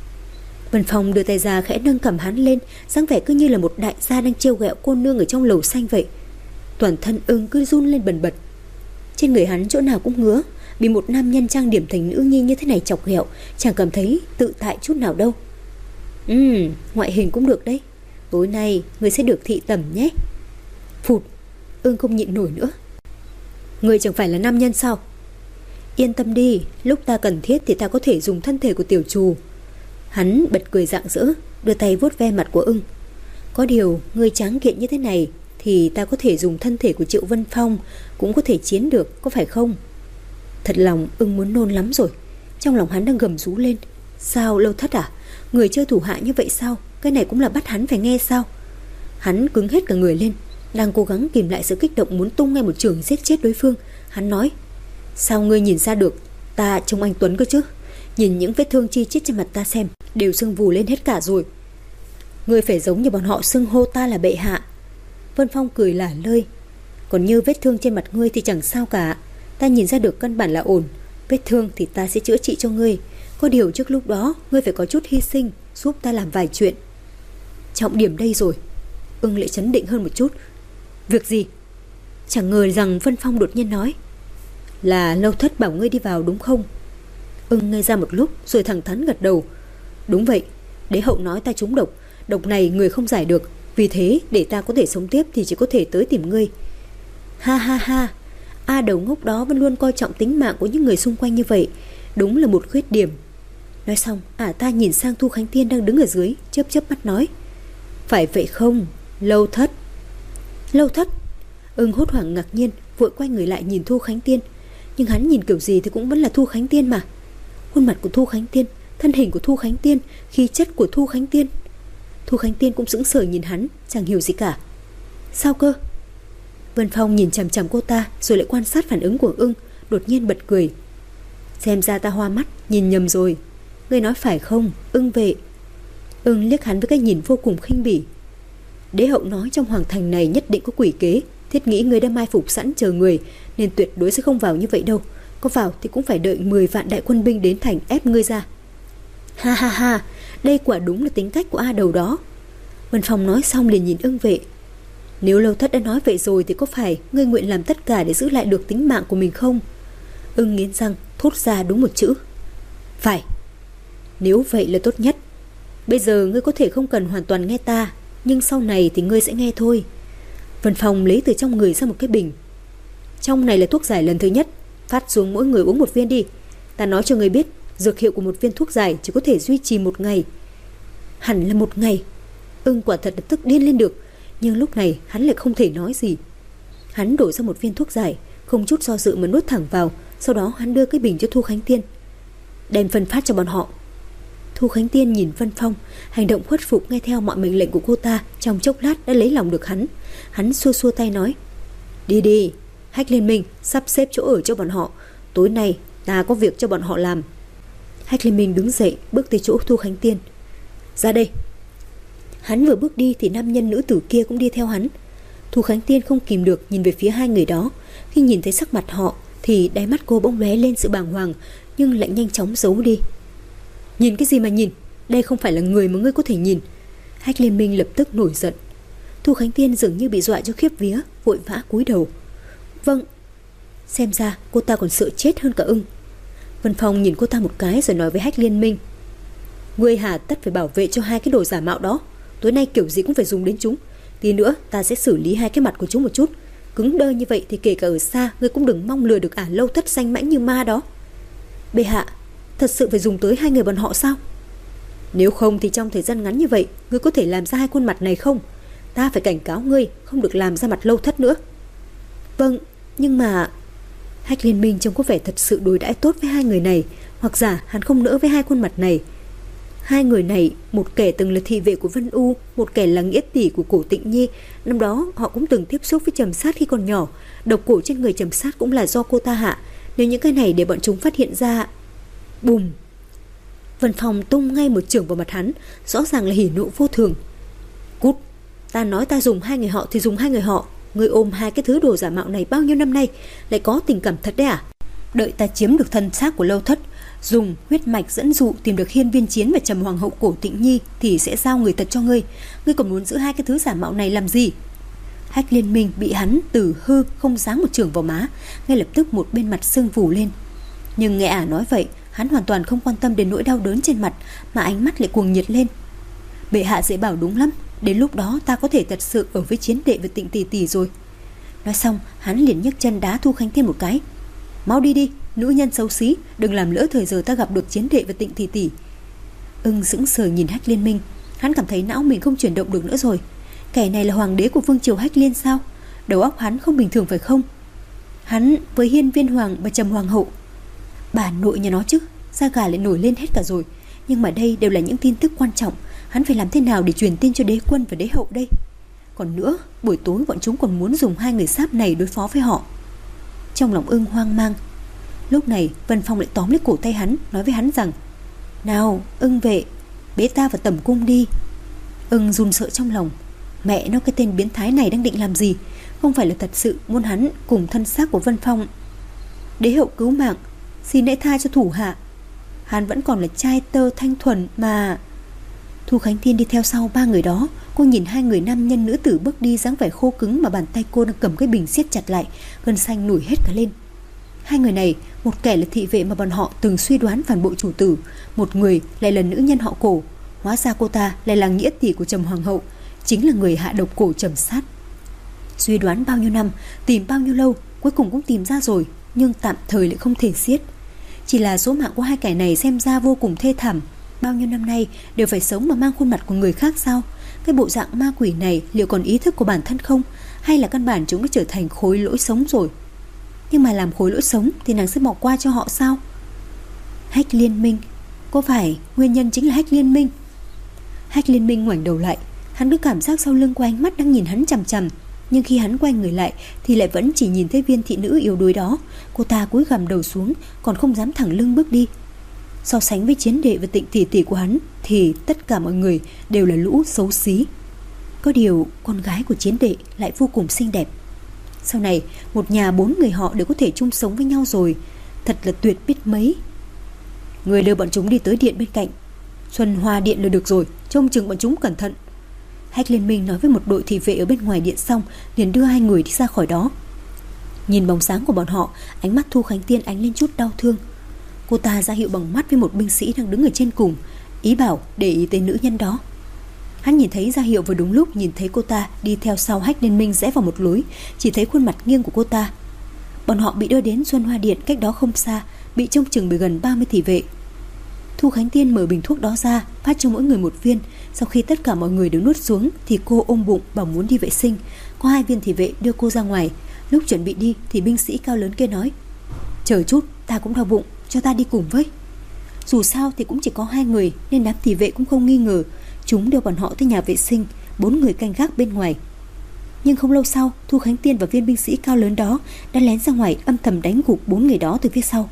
Vân Phong đưa tay ra khẽ nâng cầm hắn lên, dáng vẻ cứ như là một đại gia đang trêu ghẹo cô nương ở trong lầu xanh vậy. Toàn thân Ưng cứ run lên bần bật. Trên người hắn chỗ nào cũng ngứa, bị một nam nhân trang điểm thành nữ nhi như thế này chọc ghẹo, chẳng cảm thấy tự tại chút nào đâu. Ừm, ngoại hình cũng được đấy. Tối nay người sẽ được thị tẩm nhé. Phụt, Ưng không nhịn nổi nữa. Người chẳng phải là nam nhân sao? Yên tâm đi, lúc ta cần thiết thì ta có thể dùng thân thể của tiểu trù. Hắn bật cười rạng rỡ, đưa tay vuốt ve mặt của Ưng. Có điều, người tráng kiện như thế này thì ta có thể dùng thân thể của Triệu Vân Phong, cũng có thể chiến được, có phải không? Thật lòng Ưng muốn nôn lắm rồi. Trong lòng hắn đang gầm rú lên. Sao, Lâu Thất à? Người chơi thủ hạ như vậy sao? Cái này cũng là bắt hắn phải nghe sao? Hắn cứng hết cả người lên, đang cố gắng kìm lại sự kích động muốn tung ngay một chưởng giết chết đối phương. Hắn nói: sao ngươi nhìn ra được ta trông anh tuấn cơ chứ? Nhìn những vết thương chi chít trên mặt ta xem, đều sưng vù lên hết cả rồi. Ngươi phải giống như bọn họ xưng hô ta là bệ hạ. Vân Phong cười lả lơi. Còn như vết thương trên mặt ngươi thì chẳng sao cả, ta nhìn ra được căn bản là ổn. Vết thương thì ta sẽ chữa trị cho ngươi. Có điều trước lúc đó ngươi phải có chút hy sinh, giúp ta làm vài chuyện. Trọng điểm đây rồi. Ưng lại chấn định hơn một chút. Việc gì? Chẳng ngờ rằng Vân Phong đột nhiên nói: là Lâu Thất bảo ngươi đi vào đúng không? Ưng ngây ra một lúc rồi thẳng thắn gật đầu. Đúng vậy, đế hậu nói ta trúng độc. Độc này người không giải được, vì thế để ta có thể sống tiếp thì chỉ có thể tới tìm ngươi. Ha ha ha, A đầu ngốc đó vẫn luôn coi trọng tính mạng của những người xung quanh như vậy, đúng là một khuyết điểm. Nói xong, ả ta nhìn sang Thu Khánh Tiên đang đứng ở dưới, chớp chớp mắt nói: phải vậy không, Lâu Thất? Lâu Thất? Ưng hốt hoảng ngạc nhiên, vội quay người lại nhìn Thu Khánh Tiên. Nhưng hắn nhìn kiểu gì thì cũng vẫn là Thu Khánh Tiên mà. Khuôn mặt của Thu Khánh Tiên, thân hình của Thu Khánh Tiên, khí chất của Thu Khánh Tiên. Thu Khánh Tiên cũng sững sờ nhìn hắn, chẳng hiểu gì cả. Sao cơ? Vân Phong nhìn chằm chằm cô ta, rồi lại quan sát phản ứng của Ưng, đột nhiên bật cười. Xem ra ta hoa mắt, nhìn nhầm rồi. Ngươi nói phải không, Ưng vệ? Ưng liếc hắn với cái nhìn vô cùng khinh bỉ. Đế hậu nói trong hoàng thành này nhất định có quỷ kế, thiết nghĩ ngươi đã mai phục sẵn chờ người, nên tuyệt đối sẽ không vào như vậy đâu. Có vào thì cũng phải đợi mười vạn đại quân binh đến thành ép ngươi ra. Ha ha ha, đây quả đúng là tính cách của A đầu đó. Vân Phong nói xong liền nhìn Ưng vệ. Nếu Lâu Thất đã nói vậy rồi thì có phải ngươi nguyện làm tất cả để giữ lại được tính mạng của mình không? Ưng nghiến răng thốt ra đúng một chữ: phải. Nếu vậy là tốt nhất. Bây giờ ngươi có thể không cần hoàn toàn nghe ta, nhưng sau này thì ngươi sẽ nghe thôi. Vân Phong lấy từ trong người ra một cái bình. Trong này là thuốc giải lần thứ nhất, phát xuống mỗi người uống một viên đi. Ta nói cho ngươi biết, dược hiệu của một viên thuốc giải chỉ có thể duy trì một ngày. Hẳn là một ngày. Ưng quả thật là tức điên lên được, nhưng lúc này hắn lại không thể nói gì. Hắn đổ ra một viên thuốc giải, không chút do dự mà nuốt thẳng vào. Sau đó hắn đưa cái bình cho Thu Khánh Tiên. Đem phân phát cho bọn họ. Thu Khánh Tiên nhìn Vân Phong, hành động khuất phục nghe theo mọi mệnh lệnh của cô ta trong chốc lát đã lấy lòng được hắn. Hắn xua xua tay nói: Đi đi, Hách Liên Minh sắp xếp chỗ ở cho bọn họ, tối nay ta có việc cho bọn họ làm. Hách Liên Minh đứng dậy bước tới chỗ Thu Khánh Tiên. Ra đây. Hắn vừa bước đi thì nam nhân nữ tử kia cũng đi theo hắn. Thu Khánh Tiên không kìm được nhìn về phía hai người đó. Khi nhìn thấy sắc mặt họ thì đáy mắt cô bỗng lóe lên sự bàng hoàng, nhưng lại nhanh chóng giấu đi. Nhìn cái gì mà nhìn, đây không phải là người mà ngươi có thể nhìn. Hách Liên Minh lập tức nổi giận. Thu Khánh Tiên dường như bị dọa cho khiếp vía, vội vã cúi đầu. Vâng. Xem ra cô ta còn sợ chết hơn cả ưng. Vân Phong nhìn cô ta một cái rồi nói với Hách Liên Minh: Ngươi hà tất phải bảo vệ cho hai cái đồ giả mạo đó, tối nay kiểu gì cũng phải dùng đến chúng. Tí nữa ta sẽ xử lý hai cái mặt của chúng một chút. Cứng đơ như vậy thì kể cả ở xa ngươi cũng đừng mong lừa được ả Lâu Thất danh mãnh như ma đó. Bệ hạ, thật sự phải dùng tới hai người bọn họ sao? Nếu không thì trong thời gian ngắn như vậy ngươi có thể làm ra hai khuôn mặt này không? Ta phải cảnh cáo ngươi không được làm ra mặt Lâu Thất nữa. Vâng, nhưng mà... Hách Liên Minh trông có vẻ thật sự đối đãi tốt với hai người này, hoặc giả hắn không nỡ với hai khuôn mặt này. Hai người này, một kẻ từng là thị vệ của Vân U, một kẻ là nghĩa tỷ của Cổ Tịnh Nhi. Năm đó họ cũng từng tiếp xúc với Trầm Sát khi còn nhỏ. Độc cổ trên người Trầm Sát cũng là do cô ta hạ. Nếu những cái này để bọn chúng phát hiện ra... Bùm! Vân Phong tung ngay một chưởng vào mặt hắn, rõ ràng là hỉ nộ vô thường. Cút! Ta nói ta dùng hai người họ thì dùng hai người họ. Ngươi ôm hai cái thứ đồ giả mạo này bao nhiêu năm nay, lại có tình cảm thật đấy à? Đợi ta chiếm được thân xác của Lâu Thất, dùng huyết mạch dẫn dụ tìm được Hiên Viên Chiến và Trầm Hoàng hậu Cổ Tịnh Nhi thì sẽ giao người thật cho ngươi. Ngươi còn muốn giữ hai cái thứ giả mạo này làm gì? Hách Liên Minh bị hắn từ hư không giáng một chưởng vào má, ngay lập tức một bên mặt sưng vù lên. Nhưng nghe ả nói vậy, hắn hoàn toàn không quan tâm đến nỗi đau đớn trên mặt, mà ánh mắt lại cuồng nhiệt lên. Bệ hạ dễ bảo đúng lắm, đến lúc đó ta có thể thật sự ở với Chiến đệ và Tịnh tỷ tỷ rồi. Nói xong, hắn liền nhấc chân đá Thu Khánh Tiên một cái. Mau đi đi, nữ nhân xấu xí, đừng làm lỡ thời giờ ta gặp được Chiến đệ và Tịnh tỷ tỷ. Ưng sững sờ nhìn Hách Liên Minh, hắn cảm thấy não mình không chuyển động được nữa rồi. Kẻ này là hoàng đế của vương triều Hách Liên sao? Đầu óc hắn không bình thường phải không? Hắn với Hiên Viên Hoàng và Trầm Hoàng hậu, bà nội nhà nó chứ, da gà lại nổi lên hết cả rồi. Nhưng mà đây đều là những tin tức quan trọng, hắn phải làm thế nào để truyền tin cho đế quân và đế hậu đây? Còn nữa, buổi tối bọn chúng còn muốn dùng hai người sáp này đối phó với họ. Trong lòng Ưng hoang mang. Lúc này Vân Phong lại tóm lấy cổ tay hắn, nói với hắn rằng: Nào Ưng vệ, bế ta vào tẩm cung đi. Ưng run sợ trong lòng. Mẹ nó, cái tên biến thái này đang định làm gì? Không phải là thật sự muốn hắn cùng thân xác của Vân Phong. Đế hậu cứu mạng, xin hãy tha cho thủ hạ. Hắn vẫn còn là trai tơ thanh thuần mà. Thu Khánh Tiên đi theo sau ba người đó. Cô nhìn hai người nam nhân nữ tử bước đi dáng vẻ khô cứng, mà bàn tay cô đang cầm cái bình siết chặt lại, gân xanh nổi hết cả lên. Hai người này, một kẻ là thị vệ mà bọn họ từng suy đoán phản bội chủ tử, một người lại là nữ nhân họ Cổ. Hóa ra cô ta lại là nghĩa tỷ của Trầm Hoàng hậu, chính là người hạ độc cổ Trầm Sát. Suy đoán bao nhiêu năm, tìm bao nhiêu lâu, cuối cùng cũng tìm ra rồi, nhưng tạm thời lại không thể giết. Chỉ là số mạng của hai kẻ này xem ra vô cùng thê thảm. Bao nhiêu năm nay đều phải sống mà mang khuôn mặt của người khác sao? Cái bộ dạng ma quỷ này liệu còn ý thức của bản thân không? Hay là căn bản chúng đã trở thành khối lỗi sống rồi? Nhưng mà làm khối lỗi sống thì nàng sẽ bỏ qua cho họ sao? Hách Liên Minh, có phải nguyên nhân chính là Hách Liên Minh? Hách Liên Minh ngoảnh đầu lại, hắn cứ cảm giác sau lưng của ánh mắt đang nhìn hắn chằm chằm. Nhưng khi hắn quay người lại thì lại vẫn chỉ nhìn thấy viên thị nữ yếu đuối đó. Cô ta cúi gằm đầu xuống, còn không dám thẳng lưng bước đi. So sánh với Chiến đệ và Tịnh tỷ tỷ của hắn thì tất cả mọi người đều là lũ xấu xí. Có điều con gái của Chiến đệ lại vô cùng xinh đẹp. Sau này một nhà bốn người họ đều có thể chung sống với nhau rồi, thật là tuyệt biết mấy. Người đưa bọn chúng đi tới điện bên cạnh, Xuân Hoa điện là được rồi, trông chừng bọn chúng cẩn thận. Hách Liên Minh nói với một đội thị vệ ở bên ngoài điện xong, liền đưa hai người đi ra khỏi đó. Nhìn bóng sáng của bọn họ, ánh mắt Thu Khánh Tiên ánh lên chút đau thương. Cô ta ra hiệu bằng mắt với một binh sĩ đang đứng ở trên cùng, ý bảo để ý tới nữ nhân đó. Hắn nhìn thấy ra hiệu vừa đúng lúc nhìn thấy cô ta đi theo sau Hách Liên Minh rẽ vào một lối, chỉ thấy khuôn mặt nghiêng của cô ta. Bọn họ bị đưa đến Xuân Hoa điện, cách đó không xa, bị trông chừng bởi gần ba mươi thị vệ. Thu Khánh Tiên mở bình thuốc đó ra, phát cho mỗi người một viên. Sau khi tất cả mọi người đều nuốt xuống thì cô ôm bụng bảo muốn đi vệ sinh. Có hai viên thị vệ đưa cô ra ngoài. Lúc chuẩn bị đi thì binh sĩ cao lớn kia nói: Chờ chút, ta cũng đau bụng, cho ta đi cùng với. Dù sao thì cũng chỉ có hai người, nên đám thị vệ cũng không nghi ngờ. Chúng đưa bọn họ tới nhà vệ sinh, bốn người canh gác bên ngoài. Nhưng không lâu sau, Thu Khánh Tiên và viên binh sĩ cao lớn đó đã lén ra ngoài, âm thầm đánh gục bốn người đó từ phía sau.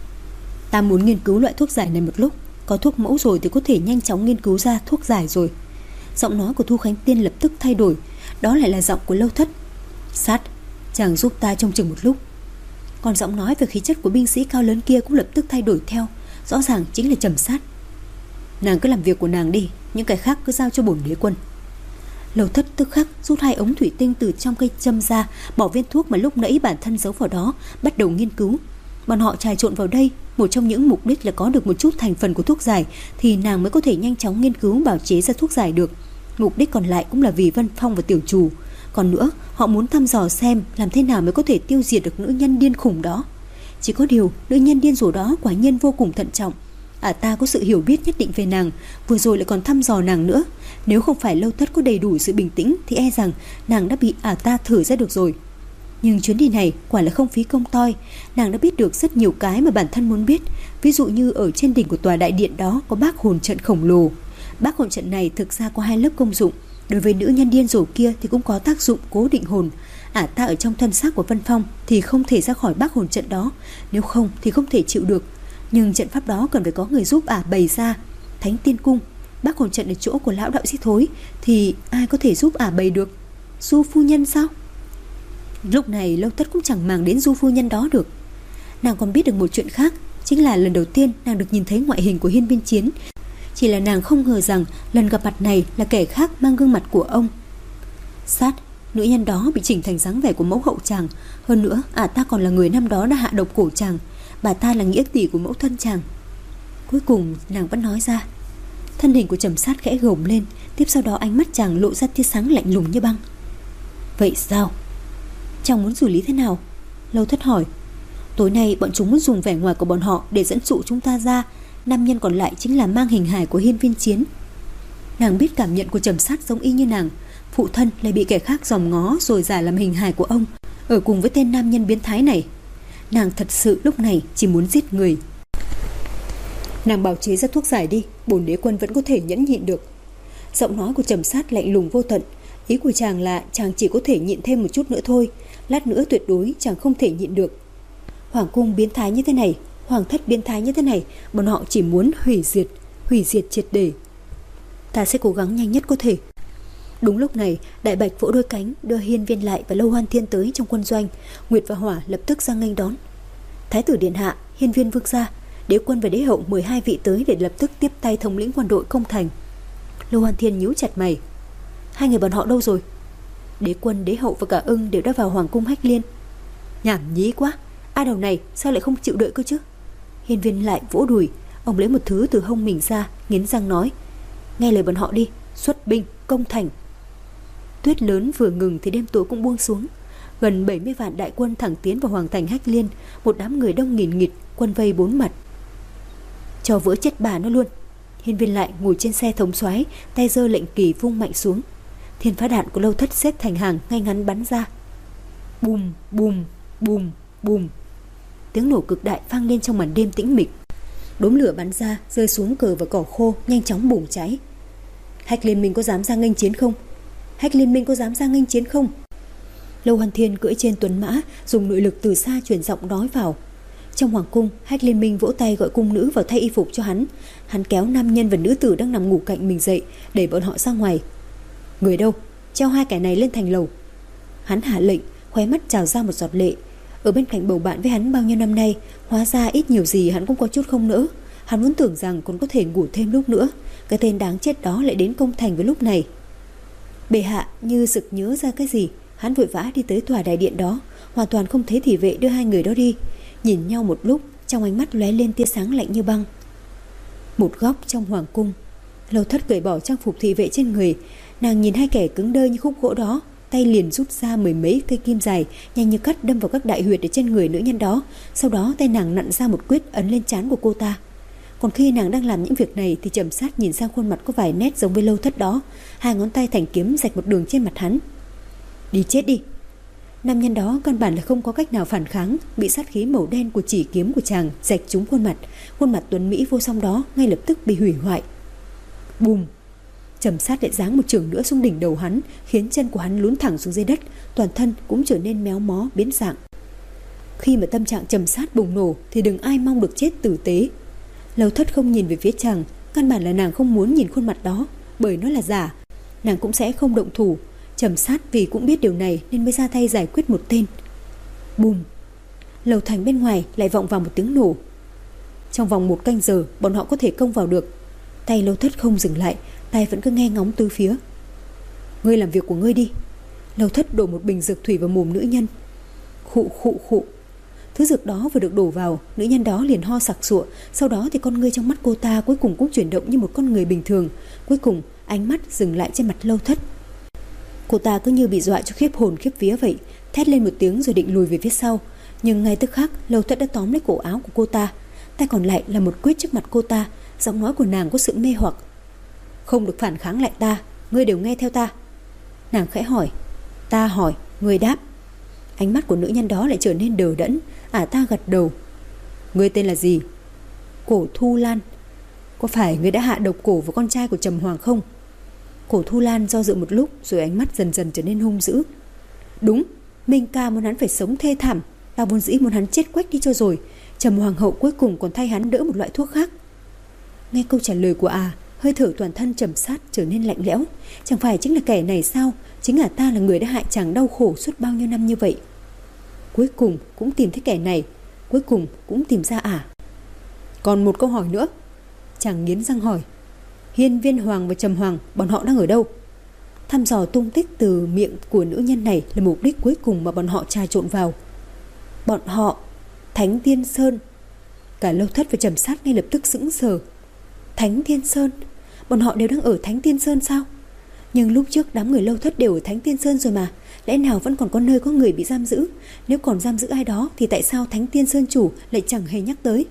Ta muốn nghiên cứu loại thuốc giải này một lúc, có thuốc mẫu rồi thì có thể nhanh chóng nghiên cứu ra thuốc giải rồi. Giọng nói của Thu Khánh Tiên lập tức thay đổi, đó lại là giọng của Lâu Thất. Sát, chàng giúp ta trông chừng một lúc. Còn giọng nói về khí chất của binh sĩ cao lớn kia cũng lập tức thay đổi theo, rõ ràng chính là Trầm Sát. Nàng cứ làm việc của nàng đi, những cái khác cứ giao cho bổn đế quân. Lâu Thất tức khắc rút hai ống thủy tinh từ trong cây châm ra, bỏ viên thuốc mà lúc nãy bản thân giấu vào đó, bắt đầu nghiên cứu. Bọn họ trà trộn vào đây, một trong những mục đích là có được một chút thành phần của thuốc giải thì nàng mới có thể nhanh chóng nghiên cứu bào chế ra thuốc giải được. Mục đích còn lại cũng là vì Vân Phong và tiểu chủ. Còn nữa, họ muốn thăm dò xem làm thế nào mới có thể tiêu diệt được nữ nhân điên khủng đó. Chỉ có điều, nữ nhân điên rồ đó quả nhiên vô cùng thận trọng. À ta có sự hiểu biết nhất định về nàng, vừa rồi lại còn thăm dò nàng nữa. Nếu không phải Lâu Thất có đầy đủ sự bình tĩnh thì e rằng nàng đã bị ả ta thử ra được rồi. Nhưng chuyến đi này quả là không phí công toi. Nàng đã biết được rất nhiều cái mà bản thân muốn biết. Ví dụ như ở trên đỉnh của tòa đại điện đó có bác hồn trận khổng lồ. Bác hồn trận này thực ra có hai lớp công dụng. Đối với nữ nhân điên rồ kia thì cũng có tác dụng cố định hồn. Ả ta ở trong thân xác của Vân Phong thì không thể ra khỏi bác hồn trận đó, nếu không thì không thể chịu được. Nhưng trận pháp đó cần phải có người giúp ả bày ra. Thánh Tiên Cung, bác hồn trận ở chỗ của lão đạo sĩ thối thì ai có thể giúp ả bày được? Du phu nhân sao? Lúc này Lâu Tất cũng chẳng màng đến Du phu nhân đó được. Nàng còn biết được một chuyện khác, chính là lần đầu tiên nàng được nhìn thấy ngoại hình của Hiên Viên Chiến. Chỉ là nàng không ngờ rằng lần gặp mặt này là kẻ khác mang gương mặt của ông. Sát, nữ nhân đó bị chỉnh thành dáng vẻ của mẫu hậu chàng. Hơn nữa, ả ta còn là người năm đó đã hạ độc cổ chàng. Bà ta là nghĩa tỷ của mẫu thân chàng. Cuối cùng nàng vẫn nói ra. Thân hình của Trầm Sát khẽ gồng lên, tiếp sau đó ánh mắt chàng lộ ra tia sáng lạnh lùng như băng. Vậy sao? Chàng muốn xử lý thế nào? Lâu Thất hỏi. Tối nay bọn chúng muốn dùng vẻ ngoài của bọn họ để dẫn dụ chúng ta ra. Nam nhân còn lại chính là mang hình hài của Hiên Viên Chiến. Nàng biết cảm nhận của Trầm Sát giống y như nàng. Phụ thân lại bị kẻ khác dòm ngó rồi giả làm hình hài của ông, ở cùng với tên nam nhân biến thái này. Nàng thật sự lúc này chỉ muốn giết người. Nàng bào chế ra thuốc giải đi, bổn đế quân vẫn có thể nhẫn nhịn được. Giọng nói của Trầm Sát lạnh lùng vô tận. Ý của chàng là chàng chỉ có thể nhịn thêm một chút nữa thôi. Lát nữa tuyệt đối chàng không thể nhịn được. Hoàng cung biến thái như thế này, hoàng thất biến thái như thế này, bọn họ chỉ muốn hủy diệt, hủy diệt triệt để. Ta sẽ cố gắng nhanh nhất có thể. Đúng lúc này, Đại Bạch vỗ đôi cánh đưa Hiên Viên lại và Lâu Hoan Thiên tới trong quân doanh. Nguyệt và Hỏa lập tức ra nghênh đón. Thái tử điện hạ, Hiên Viên vương gia, đế quân và đế hậu mười hai vị tới để lập tức tiếp tay thống lĩnh quân đội công thành. Lâu Hoan Thiên nhíu chặt mày. Hai người bọn họ đâu rồi? Đế quân, đế hậu và cả ưng đều đã vào hoàng cung Hách Liên. Nhảm nhí quá, ai đầu này sao lại không chịu đợi cơ chứ? Hiên Viên lại vỗ đùi. Ông lấy một thứ từ hông mình ra, nghiến răng nói. Nghe lời bọn họ đi, xuất binh công thành. Tuyết lớn vừa ngừng thì đêm tối cũng buông xuống. Gần bảy mươi vạn đại quân thẳng tiến vào hoàng thành Hách Liên. Một đám người đông nghìn nghịt, quân vây bốn mặt. Cho vỡ chết bà nó luôn. Hiên Viên lại ngồi trên xe thống soái, tay giơ lệnh kỳ vung mạnh xuống. Thiên phá đạn của Lâu Thất xếp thành hàng ngay ngắn bắn ra. Bùm bùm bùm bùm. Tiếng nổ cực đại vang lên trong màn đêm tĩnh mịch. Đốm lửa bắn ra rơi xuống cờ và cỏ khô, nhanh chóng bùng cháy. Hách Liên Minh có dám ra nghênh chiến không? Hách Liên Minh có dám ra nghênh chiến không? Lâu Hoan Thiên cưỡi trên tuấn mã, dùng nội lực từ xa truyền giọng nói vào. Trong hoàng cung, Hách Liên Minh vỗ tay gọi cung nữ vào thay y phục cho hắn. Hắn kéo nam nhân và nữ tử đang nằm ngủ cạnh mình dậy, để bọn họ ra ngoài. Người đâu? Treo hai kẻ này lên thành lầu. Hắn hạ lệnh, khóe mắt trào ra một giọt lệ. Ở bên cạnh bầu bạn với hắn bao nhiêu năm nay, hóa ra ít nhiều gì hắn cũng có chút không nỡ. Hắn muốn tưởng rằng còn có thể ngủ thêm lúc nữa. Cái tên đáng chết đó lại đến công thành với lúc này. Bệ hạ như sực nhớ ra cái gì, hắn vội vã đi tới tòa đại điện đó, hoàn toàn không thấy thị vệ đưa hai người đó đi. Nhìn nhau một lúc, trong ánh mắt lóe lên tia sáng lạnh như băng. Một góc trong hoàng cung, Lâu Thất cởi bỏ trang phục thị vệ trên người. Nàng nhìn hai kẻ cứng đơ như khúc gỗ đó, tay liền rút ra mười mấy cây kim dài, nhanh như cắt đâm vào các đại huyệt ở trên người nữ nhân đó. Sau đó tay nàng nặn ra một quyết ấn lên trán của cô ta. Còn khi nàng đang làm những việc này thì Trầm Sát nhìn sang khuôn mặt có vài nét giống với Lâu Thất đó, hai ngón tay thành kiếm rạch một đường trên mặt hắn. Đi chết đi. Nam nhân đó căn bản là không có cách nào phản kháng, bị sát khí màu đen của chỉ kiếm của chàng rạch trúng khuôn mặt. Khuôn mặt tuấn mỹ vô song đó ngay lập tức bị hủy hoại. Bùm! Trầm Sát lại giáng một chưởng nữa xuống đỉnh đầu hắn, khiến chân của hắn lún thẳng xuống dưới đất, toàn thân cũng trở nên méo mó biến dạng. Khi mà tâm trạng Trầm Sát bùng nổ thì đừng ai mong được chết tử tế. Lâu Thất không nhìn về phía chàng, căn bản là nàng không muốn nhìn khuôn mặt đó, bởi nó là giả. Nàng cũng sẽ không động thủ. Trầm Sát vì cũng biết điều này nên mới ra tay giải quyết một tên. Bùm! Lầu thành bên ngoài lại vọng vào một tiếng nổ. Trong vòng một canh giờ bọn họ có thể công vào được. Tay Lâu Thất không dừng lại, tay vẫn cứ nghe ngóng tứ phía. Ngươi làm việc của ngươi đi. Lâu Thất đổ một bình dược thủy vào mồm nữ nhân. Khụ khụ khụ. Thứ dược đó vừa được đổ vào, nữ nhân đó liền ho sặc sụa. Sau đó thì con ngươi trong mắt cô ta cuối cùng cũng chuyển động như một con người bình thường. Cuối cùng ánh mắt dừng lại trên mặt Lâu Thất. Cô ta cứ như bị dọa cho khiếp hồn khiếp vía vậy, thét lên một tiếng rồi định lùi về phía sau. Nhưng ngay tức khắc Lâu Thất đã tóm lấy cổ áo của cô ta, tay còn lại là một quyết trước mặt cô ta. Giọng nói của nàng có sự mê hoặc. Không được phản kháng lại ta, ngươi đều nghe theo ta. Nàng khẽ hỏi. Ta hỏi, ngươi đáp. Ánh mắt của nữ nhân đó lại trở nên đờ đẫn. Ả ta gật đầu. Ngươi tên là gì? Cổ Thu Lan. Có phải ngươi đã hạ độc cổ vào con trai của Trầm Hoàng không? Cổ Thu Lan do dự một lúc rồi ánh mắt dần dần trở nên hung dữ. Đúng, Minh ca muốn hắn phải sống thê thảm. Ta vốn dĩ muốn hắn chết quách đi cho rồi. Trầm Hoàng hậu cuối cùng còn thay hắn đỡ một loại thuốc khác. Nghe câu trả lời của à, hơi thở toàn thân Trầm Sát trở nên lạnh lẽo. Chẳng phải chính là kẻ này sao? Chính là ta là người đã hại chàng đau khổ suốt bao nhiêu năm như vậy. Cuối cùng cũng tìm thấy kẻ này, cuối cùng cũng tìm ra à. Còn một câu hỏi nữa. Chàng nghiến răng hỏi. Hiên Viên Hoàng và Trầm Hoàng, bọn họ đang ở đâu? Thăm dò tung tích từ miệng của nữ nhân này là mục đích cuối cùng mà bọn họ trà trộn vào. Bọn họ Thánh Tiên Sơn. Cả Lâu Thất và Trầm Sát ngay lập tức sững sờ. Thánh Tiên Sơn? Bọn họ đều đang ở Thánh Tiên Sơn sao? Nhưng lúc trước đám người Lâu Thất đều ở Thánh Tiên Sơn rồi mà. Lẽ nào vẫn còn có nơi có người bị giam giữ? Nếu còn giam giữ ai đó thì tại sao Thánh Tiên Sơn chủ lại chẳng hề nhắc tới?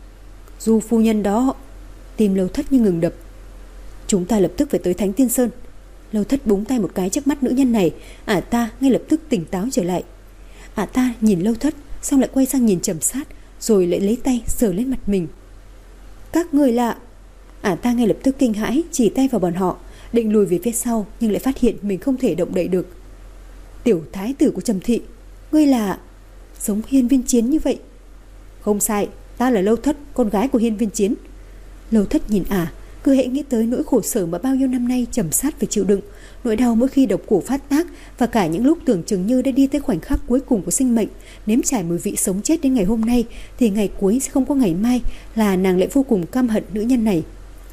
Du phu nhân đó. Tim Lâu Thất như ngừng đập. Chúng ta lập tức phải tới Thánh Tiên Sơn. Lâu Thất búng tay một cái trước mắt nữ nhân này. Ả ta ngay lập tức tỉnh táo trở lại. Ả ta nhìn Lâu Thất, xong lại quay sang nhìn Trầm Sát, rồi lại lấy tay sờ lên mặt mình. Các người lạ. Ả ta ngay lập tức kinh hãi, chỉ tay vào bọn họ, định lùi về phía sau nhưng lại phát hiện mình không thể động đậy được. Tiểu thái tử của Trầm thị, ngươi là... Giống Hiên Viên Chiến như vậy. Không sai, ta là Lâu Thất, con gái của Hiên Viên Chiến. Lâu Thất nhìn Ả, cứ hễ nghĩ tới nỗi khổ sở mà bao nhiêu năm nay Trầm Sát phải chịu đựng, nỗi đau mỗi khi độc cổ phát tác, và cả những lúc tưởng chừng như đã đi tới khoảnh khắc cuối cùng của sinh mệnh, nếm trải mùi vị sống chết đến ngày hôm nay, thì ngày cuối sẽ không có ngày mai, là nàng lại vô cùng căm hận nữ nhân này.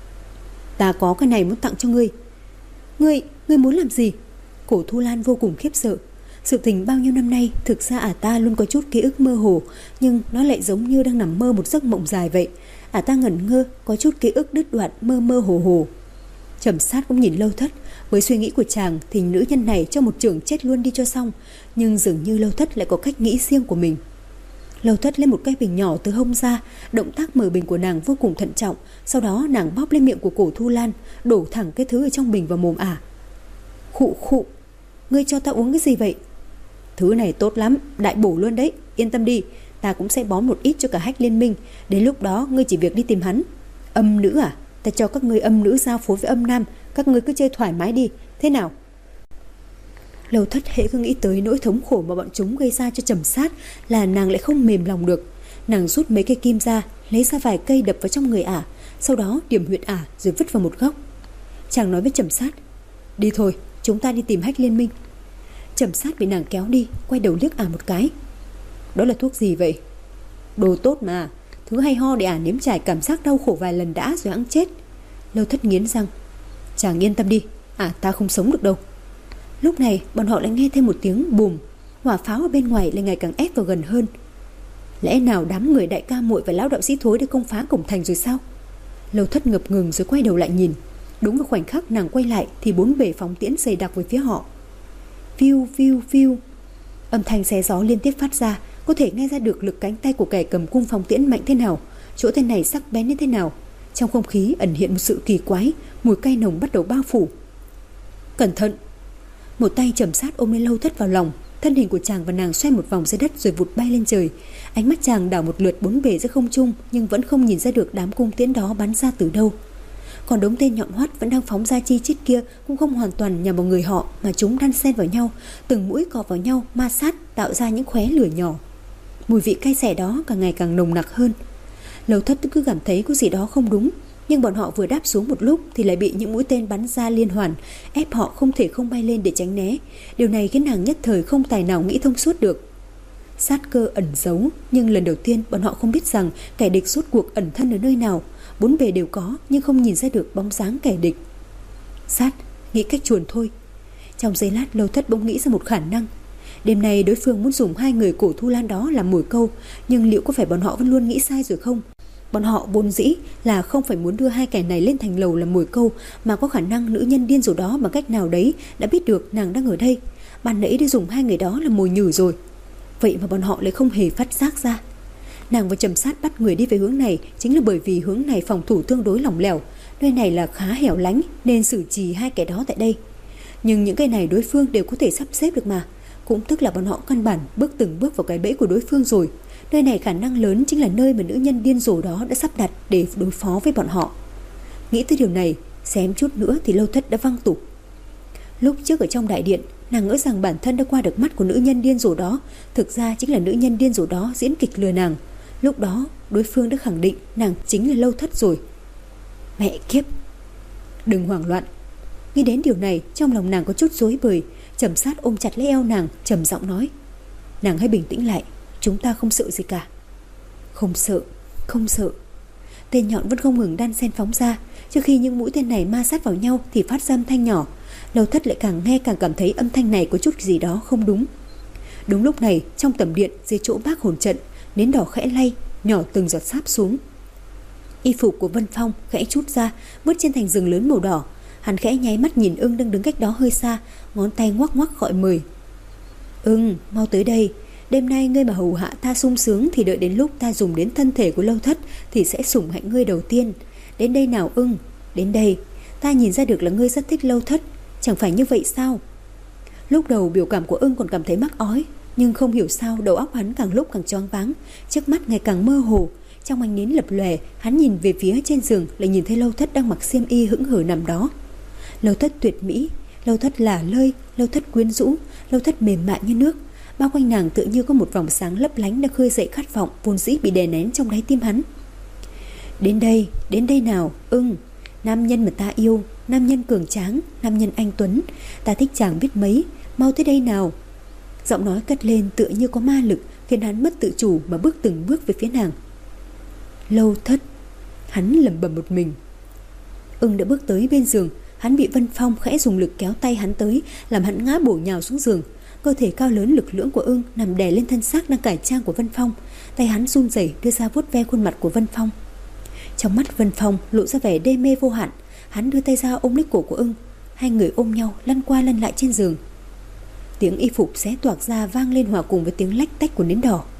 Ta có cái này muốn tặng cho ngươi. Ngươi, ngươi muốn làm gì? Cổ Thu Lan vô cùng khiếp sợ. Sự tình bao nhiêu năm nay thực ra ả ta luôn có chút ký ức mơ hồ, nhưng nó lại giống như đang nằm mơ một giấc mộng dài vậy. Ả ta ngẩn ngơ, có chút ký ức đứt đoạn, mơ mơ hồ hồ. Trầm Sát cũng nhìn Lâu Thất. Với suy nghĩ của chàng thì nữ nhân này cho một chưởng chết luôn đi cho xong, nhưng dường như Lâu Thất lại có cách nghĩ riêng của mình. Lâu Thất lấy một cái bình nhỏ từ hông ra, động tác mở bình của nàng vô cùng thận trọng. Sau đó nàng bóp lên miệng của Cổ Thu Lan, đổ thẳng cái thứ ở trong bình vào mồm ả. Khụ khụ, ngươi cho ta uống cái gì vậy? Thứ này tốt lắm, đại bổ luôn đấy, yên tâm đi, ta cũng sẽ bón một ít cho cả Hách Liên Minh. Đến lúc đó ngươi chỉ việc đi tìm hắn. Âm nữ à? Ta cho các ngươi âm nữ giao phối với âm nam, các ngươi cứ chơi thoải mái đi, thế nào? Lâu Thất hễ cứ nghĩ tới nỗi thống khổ mà bọn chúng gây ra cho Trầm Sát là nàng lại không mềm lòng được. Nàng rút mấy cây kim ra, lấy ra vài cây đập vào trong người ả, sau đó điểm huyệt ả rồi vứt vào một góc. Chàng nói với Trầm Sát, đi thôi, chúng ta đi tìm Hách Liên Minh. Trầm Sát bị nàng kéo đi, quay đầu liếc ả một cái. Đó là thuốc gì vậy? Đồ tốt mà, thứ hay ho để ả nếm trải cảm giác đau khổ vài lần đã rồi hẵng chết. Lâu Thất nghiến răng, chàng yên tâm đi, ả ta không sống được đâu. Lúc này bọn họ lại nghe thêm một tiếng bùm, hỏa pháo ở bên ngoài lại ngày càng ép vào gần hơn. Lẽ nào đám người đại ca muội và lão đạo sĩ thối đã công phá cổng thành rồi sao? Lâu Thất ngập ngừng rồi quay đầu lại nhìn. Đúng vào khoảnh khắc nàng quay lại thì bốn bể phóng tiễn dày đặc về phía họ. Viu viu viu, âm thanh xé gió liên tiếp phát ra, có thể nghe ra được lực cánh tay của kẻ cầm cung phóng tiễn mạnh thế nào, chỗ tên này sắc bén như thế nào. Trong không khí ẩn hiện một sự kỳ quái, mùi cay nồng bắt đầu bao phủ. Cẩn thận! Một tay Trầm Sát ôm lấy Lâu Thất vào lòng. Thân hình của chàng và nàng xoay một vòng dưới đất rồi vụt bay lên trời. Ánh mắt chàng đảo một lượt bốn bề giữa không trung, nhưng vẫn không nhìn ra được đám cung tiễn đó bắn ra từ đâu. Còn đống tên nhọn hoắt vẫn đang phóng ra chi chít kia cũng không hoàn toàn nhằm vào người họ, mà chúng đan xen vào nhau, từng mũi cọ vào nhau, ma sát, tạo ra những khóe lửa nhỏ. Mùi vị cay xè đó càng ngày càng nồng nặc hơn. Lầu Thất cứ cảm thấy có gì đó không đúng, nhưng bọn họ vừa đáp xuống một lúc thì lại bị những mũi tên bắn ra liên hoàn, ép họ không thể không bay lên để tránh né. Điều này khiến nàng nhất thời không tài nào nghĩ thông suốt được. Sát cơ ẩn giấu, nhưng lần đầu tiên bọn họ không biết rằng kẻ địch rốt cuộc ẩn thân ở nơi nào. Bốn bề đều có nhưng không nhìn ra được bóng dáng kẻ địch. Sát, nghĩ cách chuồn thôi. Trong giây lát, Lâu Thất bỗng nghĩ ra một khả năng. Đêm nay đối phương muốn dùng hai người cổ Thu Lan đó làm mồi câu, nhưng liệu có phải bọn họ vẫn luôn nghĩ sai rồi không? Bọn họ vốn dĩ là không phải muốn đưa hai kẻ này lên thành lầu làm mồi câu, mà có khả năng nữ nhân điên rồ đó bằng cách nào đấy đã biết được nàng đang ở đây. Ban nãy đã dùng hai người đó làm mồi nhử rồi. Vậy mà bọn họ lại không hề phát giác ra. Nàng và Trầm Sát bắt người đi về hướng này chính là bởi vì hướng này phòng thủ tương đối lỏng lẻo, nơi này là khá hẻo lánh nên xử trì hai kẻ đó tại đây. Nhưng những cái này đối phương đều có thể sắp xếp được mà, cũng tức là bọn họ căn bản bước từng bước vào cái bẫy của đối phương rồi. Nơi này khả năng lớn chính là nơi mà nữ nhân điên rồ đó đã sắp đặt để đối phó với bọn họ. Nghĩ tới điều này, xém chút nữa thì Lâu Thất đã văng tục. Lúc trước ở trong đại điện, nàng ngỡ rằng bản thân đã qua được mắt của nữ nhân điên rồ đó, thực ra chính là nữ nhân điên rồ đó diễn kịch lừa nàng. Lúc đó đối phương đã khẳng định nàng chính là Lâu Thất rồi. Mẹ kiếp! Đừng hoảng loạn. Nghĩ đến điều này, trong lòng nàng có chút rối bời. Trầm Sát ôm chặt lấy eo nàng, trầm giọng nói: nàng hãy bình tĩnh lại, chúng ta không sợ gì cả. Không sợ, không sợ. Tên nhọn vẫn không ngừng đan xen phóng ra. Trước khi những mũi tên này ma sát vào nhau thì phát ra âm thanh nhỏ. Lâu Thất lại càng nghe càng cảm thấy âm thanh này có chút gì đó không đúng. Đúng lúc này, trong tầm điện dưới chỗ bác hồn trận, nến đỏ khẽ lay, nhỏ từng giọt sáp xuống. Y phục của Vân Phong khẽ chút ra, vứt trên thành rừng lớn màu đỏ. Hắn khẽ nháy mắt nhìn Ưng đang đứng cách đó hơi xa, ngón tay ngoắc ngoắc gọi mời. Ưng, mau tới đây. Đêm nay ngươi mà hầu hạ ta sung sướng thì đợi đến lúc ta dùng đến thân thể của Lâu Thất thì sẽ sủng hạnh ngươi đầu tiên. Đến đây nào Ưng, đến đây. Ta nhìn ra được là ngươi rất thích Lâu Thất, chẳng phải như vậy sao? Lúc đầu biểu cảm của Ưng còn cảm thấy mắc ói, nhưng không hiểu sao đầu óc hắn càng lúc càng choáng váng, trước mắt ngày càng mơ hồ. Trong ánh nến lập lòe, hắn nhìn về phía trên giường lại nhìn thấy Lâu Thất đang mặc xiêm y hững hờ nằm đó. Lâu Thất tuyệt mỹ, Lâu Thất lả lơi, Lâu Thất quyến rũ, Lâu Thất mềm mại như nước. Bao quanh nàng tựa như có một vòng sáng lấp lánh đang khơi dậy khát vọng vốn dĩ bị đè nén trong đáy tim hắn. Đến đây, đến đây nào, Ưng. Nam nhân mà ta yêu, nam nhân cường tráng, nam nhân anh tuấn, ta thích chàng biết mấy, mau tới đây nào. Giọng nói cất lên tựa như có ma lực, khiến hắn mất tự chủ mà bước từng bước về phía nàng. Lâu Thất, hắn lẩm bẩm một mình. Ưng đã bước tới bên giường, hắn bị Vân Phong khẽ dùng lực kéo tay hắn tới, làm hắn ngã bổ nhào xuống giường. Cơ thể cao lớn lực lưỡng của Ưng nằm đè lên thân xác đang cải trang của Vân Phong. Tay hắn run rẩy đưa ra vuốt ve khuôn mặt của Vân Phong. Trong mắt Vân Phong lộ ra vẻ đê mê vô hạn. Hắn đưa tay ra ôm lấy cổ của Ưng. Hai người ôm nhau lăn qua lăn lại trên giường. Tiếng y phục xé toạc ra vang lên hòa cùng với tiếng lách tách của nến đỏ.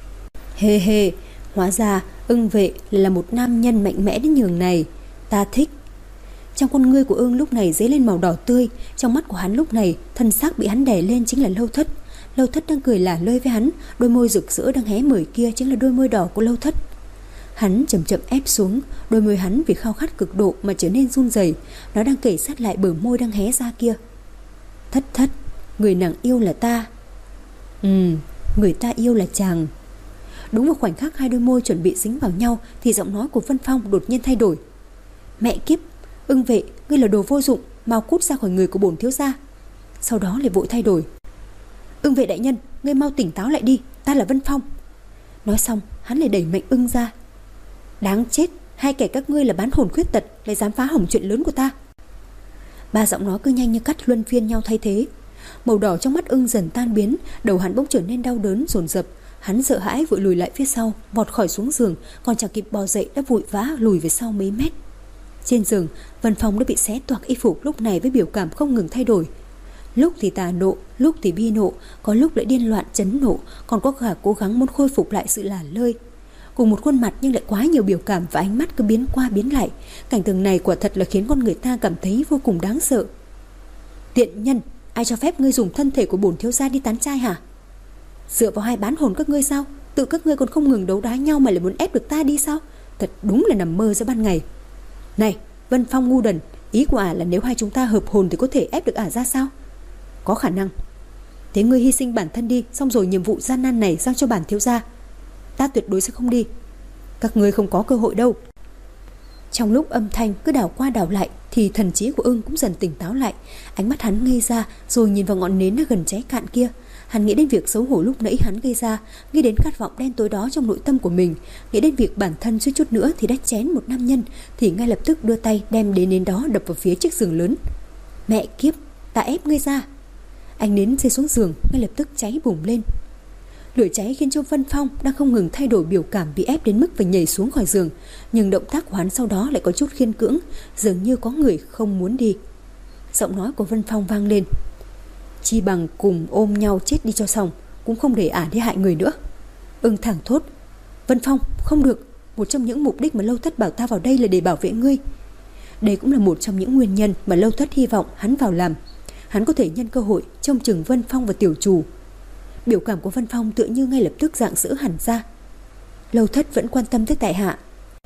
Hê hê, hóa ra Ưng vệ là một nam nhân mạnh mẽ đến nhường này. Ta thích. Trong con ngươi của Ưng lúc này dấy lên màu đỏ tươi. Trong mắt của hắn lúc này, thân xác bị hắn đè lên chính là Lâu Thất. Lâu Thất đang cười lả lơi với hắn. Đôi môi rực rỡ đang hé mở kia chính là đôi môi đỏ của Lâu Thất. Hắn chậm chậm ép xuống. Đôi môi hắn vì khao khát cực độ mà trở nên run rẩy. Nó đang kể sát lại bờ môi đang hé ra kia. Thất Thất, người nàng yêu là ta. Ừ, người ta yêu là chàng. Đúng vào khoảnh khắc hai đôi môi chuẩn bị dính vào nhau thì giọng nói của Vân Phong đột nhiên thay đổi. Mẹ kiếp, Ưng vệ, ngươi là đồ vô dụng, mau cút ra khỏi người của bổn thiếu gia. Sau đó lại vội thay đổi. Ưng vệ đại nhân, ngươi mau tỉnh táo lại đi, ta là Vân Phong. Nói xong hắn lại đẩy mạnh Ưng ra. Đáng chết, hai kẻ các ngươi là bán hồn khuyết tật lại dám phá hỏng chuyện lớn của ta. Ba giọng nói cứ nhanh như cắt luân phiên nhau thay thế. Màu đỏ trong mắt Ưng dần tan biến, đầu hắn bỗng trở nên đau đớn dồn dập. Hắn sợ hãi vội lùi lại phía sau, vọt khỏi xuống giường, còn chẳng kịp bò dậy đã vội vã lùi về sau mấy mét. Trên giường, Vân Phong đã bị xé toạc y phục lúc này với biểu cảm không ngừng thay đổi. Lúc thì tà nộ, lúc thì bi nộ, có lúc lại điên loạn chấn nộ, còn có cả cố gắng muốn khôi phục lại sự lả lơi. Cùng một khuôn mặt nhưng lại quá nhiều biểu cảm và ánh mắt cứ biến qua biến lại. Cảnh tượng này quả thật là khiến con người ta cảm thấy vô cùng đáng sợ. Tiện nhân, Ai cho phép ngươi dùng thân thể của bổn thiếu gia đi tán trai hả? Dựa vào hai bán hồn các ngươi sao? Tự các ngươi còn không ngừng đấu đá nhau mà lại muốn ép được ta đi sao? Thật đúng là nằm mơ giữa ban ngày. Này, Vân Phong ngu đần, ý của ả là nếu hai chúng ta hợp hồn thì có thể ép được ả ra sao? Có khả năng. Thế ngươi hy sinh bản thân đi, xong rồi nhiệm vụ gian nan này giao cho bản thiếu gia. Ta tuyệt đối sẽ không đi. Các ngươi không có cơ hội đâu. Trong lúc âm thanh cứ đảo qua đảo lại thì thần trí của Ưng cũng dần tỉnh táo lại. Ánh mắt hắn ngây ra rồi nhìn vào ngọn nến đã gần cháy cạn kia. Hắn nghĩ đến việc xấu hổ lúc nãy hắn gây ra, nghĩ đến khát vọng đen tối đó trong nội tâm của mình, nghĩ đến việc bản thân suýt chút nữa thì đã chén một nam nhân, thì ngay lập tức đưa tay đem đến nến đó đập vào phía chiếc giường lớn. Mẹ kiếp, ta ép ngươi ra. Ánh nến rơi xuống giường, ngay lập tức cháy bùng lên. Lửa cháy khiến cho Vân Phong đang không ngừng thay đổi biểu cảm, bị ép đến mức phải nhảy xuống khỏi giường, nhưng động tác của hắn sau đó lại có chút khiên cưỡng, dường như có người không muốn đi. Giọng nói của Vân Phong vang lên: chi bằng cùng ôm nhau chết đi cho xong, cũng không để ả đi hại người nữa. Ưng thẳng thốt: Vân Phong, không được. Một trong những mục đích mà Lâu Thất bảo ta vào đây là để bảo vệ ngươi. Đây cũng là một trong những nguyên nhân mà Lâu Thất hy vọng hắn vào làm. Hắn có thể nhân cơ hội trông chừng Vân Phong và tiểu chủ. Biểu cảm của Vân Phong tựa như ngay lập tức rạng rỡ hẳn ra. Lâu Thất vẫn quan tâm tới tại hạ.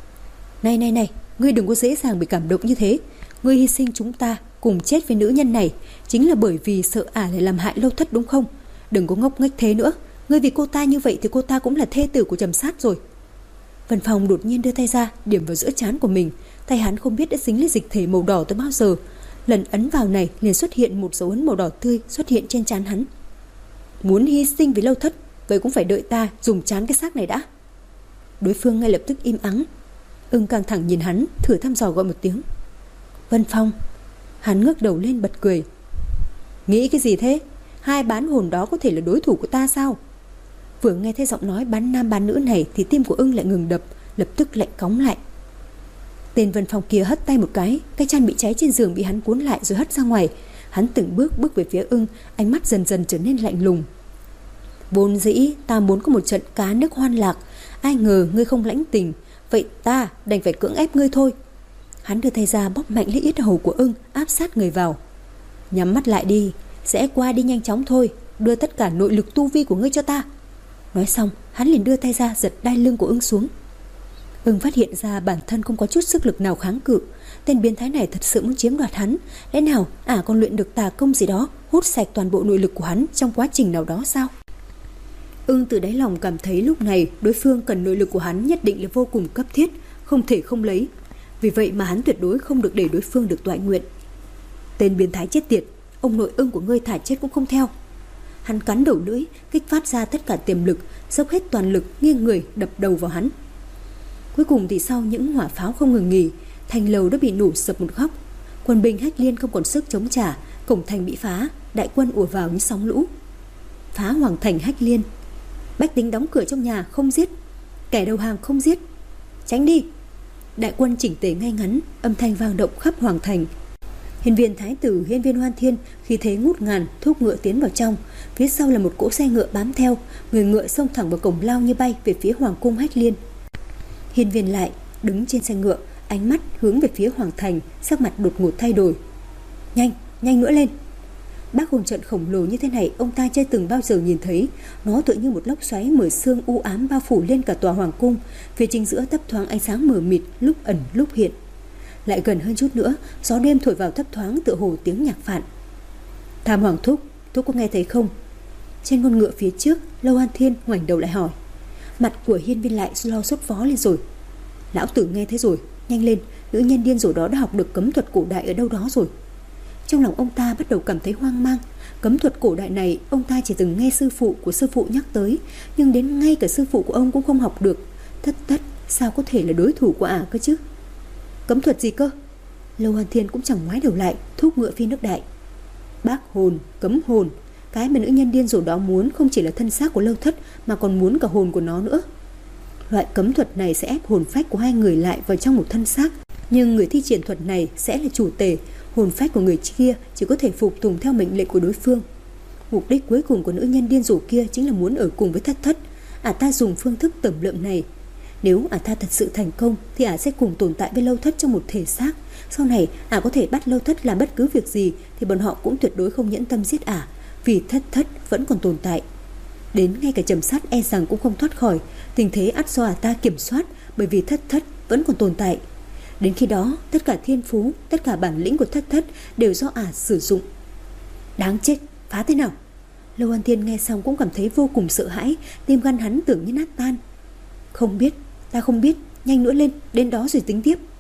Này này này, ngươi đừng có dễ dàng bị cảm động như thế. Ngươi hy sinh chúng ta cùng chết với nữ nhân này chính là bởi vì sợ ả lại làm hại Lâu Thất đúng không? Đừng có ngốc nghếch thế nữa. Ngươi vì cô ta như vậy thì cô ta cũng là thê tử của Trầm Sát rồi. Vân Phong đột nhiên đưa tay ra điểm vào giữa trán của mình. Tay hắn không biết đã dính lên dịch thể màu đỏ từ bao giờ. Lần ấn vào này liền xuất hiện một dấu ấn màu đỏ tươi xuất hiện trên trán hắn. Muốn hy sinh vì Lâu Thất, vậy cũng phải đợi ta dùng trán cái xác này đã. Đối phương ngay lập tức im ắng. Ưng căng thẳng nhìn hắn, thử thăm dò gọi một tiếng: Vân Phong. Hắn ngước đầu lên bật cười: nghĩ cái gì thế? Hai bán hồn đó có thể là đối thủ của ta sao? Vừa nghe thấy giọng nói bán nam bán nữ này thì tim của Ưng lại ngừng đập, lập tức lạnh cóng lại. Tên Vân Phong kia hất tay một cái, cái chăn bị cháy trên giường bị hắn cuốn lại rồi hất ra ngoài. Hắn từng bước bước về phía Ưng, ánh mắt dần dần trở nên lạnh lùng. Vốn dĩ ta muốn có một trận cá nước hoan lạc, ai ngờ ngươi không lãnh tình, vậy ta đành phải cưỡng ép ngươi thôi. Hắn đưa tay ra bóp mạnh lấy yết hầu của Ưng, áp sát người vào. Nhắm mắt lại đi, sẽ qua đi nhanh chóng thôi. Đưa tất cả nội lực tu vi của ngươi cho ta. Nói xong hắn liền đưa tay ra giật đai lưng của Ưng xuống. Ưng phát hiện ra bản thân không có chút sức lực nào kháng cự. Tên biến thái này thật sự muốn chiếm đoạt hắn. Lẽ nào ả còn luyện được tà công gì đó, hút sạch toàn bộ nội lực của hắn trong quá trình nào đó sao? Ưng từ đáy lòng cảm thấy lúc này đối phương cần nội lực của hắn nhất định là vô cùng cấp thiết, không thể không lấy. Vì vậy mà hắn tuyệt đối không được để đối phương được toại nguyện. Tên biến thái chết tiệt, ông nội Ưng của ngươi thả chết cũng không theo. Hắn cắn đầu lưỡi, kích phát ra tất cả tiềm lực, dốc hết toàn lực nghiêng người đập đầu vào hắn. Cuối cùng thì sau những hỏa pháo không ngừng nghỉ, thành lầu đã bị nổ sập một góc. Quân binh Hách Liên không còn sức chống trả, cổng thành bị phá, đại quân ùa vào như sóng lũ. Phá hoàng thành Hách Liên. Bách tính đóng cửa trong nhà không giết, kẻ đầu hàng không giết, tránh đi. Đại quân chỉnh tề ngay ngắn, âm thanh vang động khắp hoàng thành. Hiên viên thái tử, hiên viên Hoan Thiên khi thế ngút ngàn thúc ngựa tiến vào trong, phía sau là một cỗ xe ngựa bám theo, người ngựa xông thẳng vào cổng lao như bay về phía hoàng cung Hách Liên. Hiên viên lại đứng trên xe ngựa, ánh mắt hướng về phía hoàng thành, sắc mặt đột ngột thay đổi. Nhanh, nhanh nữa lên. Bác hồn trận khổng lồ như thế này ông ta chưa từng bao giờ nhìn thấy. Nó tựa như một lốc xoáy mờ sương u ám bao phủ lên cả tòa hoàng cung. Phía chính giữa thấp thoáng ánh sáng mờ mịt, lúc ẩn lúc hiện. Lại gần hơn chút nữa, gió đêm thổi vào thấp thoáng tựa hồ tiếng nhạc phạn. Tham hoàng thúc, thúc có nghe thấy không? Trên con ngựa phía trước, Lâu An Thiên ngoảnh đầu lại hỏi. Mặt của hiên viên lại lo sốt vó lên rồi. Lão tử nghe thấy rồi, nhanh lên, nữ nhân điên rồ đó đã học được cấm thuật cổ đại ở đâu đó rồi. Trong lòng ông ta bắt đầu cảm thấy hoang mang. Cấm thuật cổ đại này ông ta chỉ từng nghe sư phụ của sư phụ nhắc tới, nhưng đến ngay cả sư phụ của ông cũng không học được. Thất thất, sao có thể là đối thủ của ả cơ chứ? Cấm thuật gì cơ? Lâu An Thiên cũng chẳng ngoái đầu lại, thúc ngựa phi nước đại. Bác hồn, cấm hồn. Cái mà nữ nhân điên rồ đó muốn không chỉ là thân xác của Lâu Thất, mà còn muốn cả hồn của nó nữa. Loại cấm thuật này sẽ ép hồn phách của hai người lại vào trong một thân xác, nhưng người thi triển thuật này sẽ là chủ tể. Hồn phách của người kia chỉ có thể phục tùng theo mệnh lệnh của đối phương. Mục đích cuối cùng của nữ nhân điên rồ kia chính là muốn ở cùng với Thất Thất. À ta dùng phương thức tẩm lợm này, Nếu ả ta thật sự thành công thì ả sẽ cùng tồn tại với Lâu Thất trong một thể xác. Sau này ả có thể bắt Lâu Thất làm bất cứ việc gì thì bọn họ cũng tuyệt đối không nhẫn tâm giết ả, vì Thất Thất vẫn còn tồn tại. Đến ngay cả Trầm Sát e rằng cũng không thoát khỏi. Tình thế ắt do ả ta kiểm soát, bởi vì Thất Thất vẫn còn tồn tại. Đến khi đó tất cả thiên phú, tất cả bản lĩnh của Thất Thất đều do ả sử dụng. Đáng chết, phá thế nào? Lâu An Thiên nghe xong cũng cảm thấy vô cùng sợ hãi, tim gan hắn tưởng như nát tan. Không biết, ta không biết, nhanh nữa lên, đến đó rồi tính tiếp.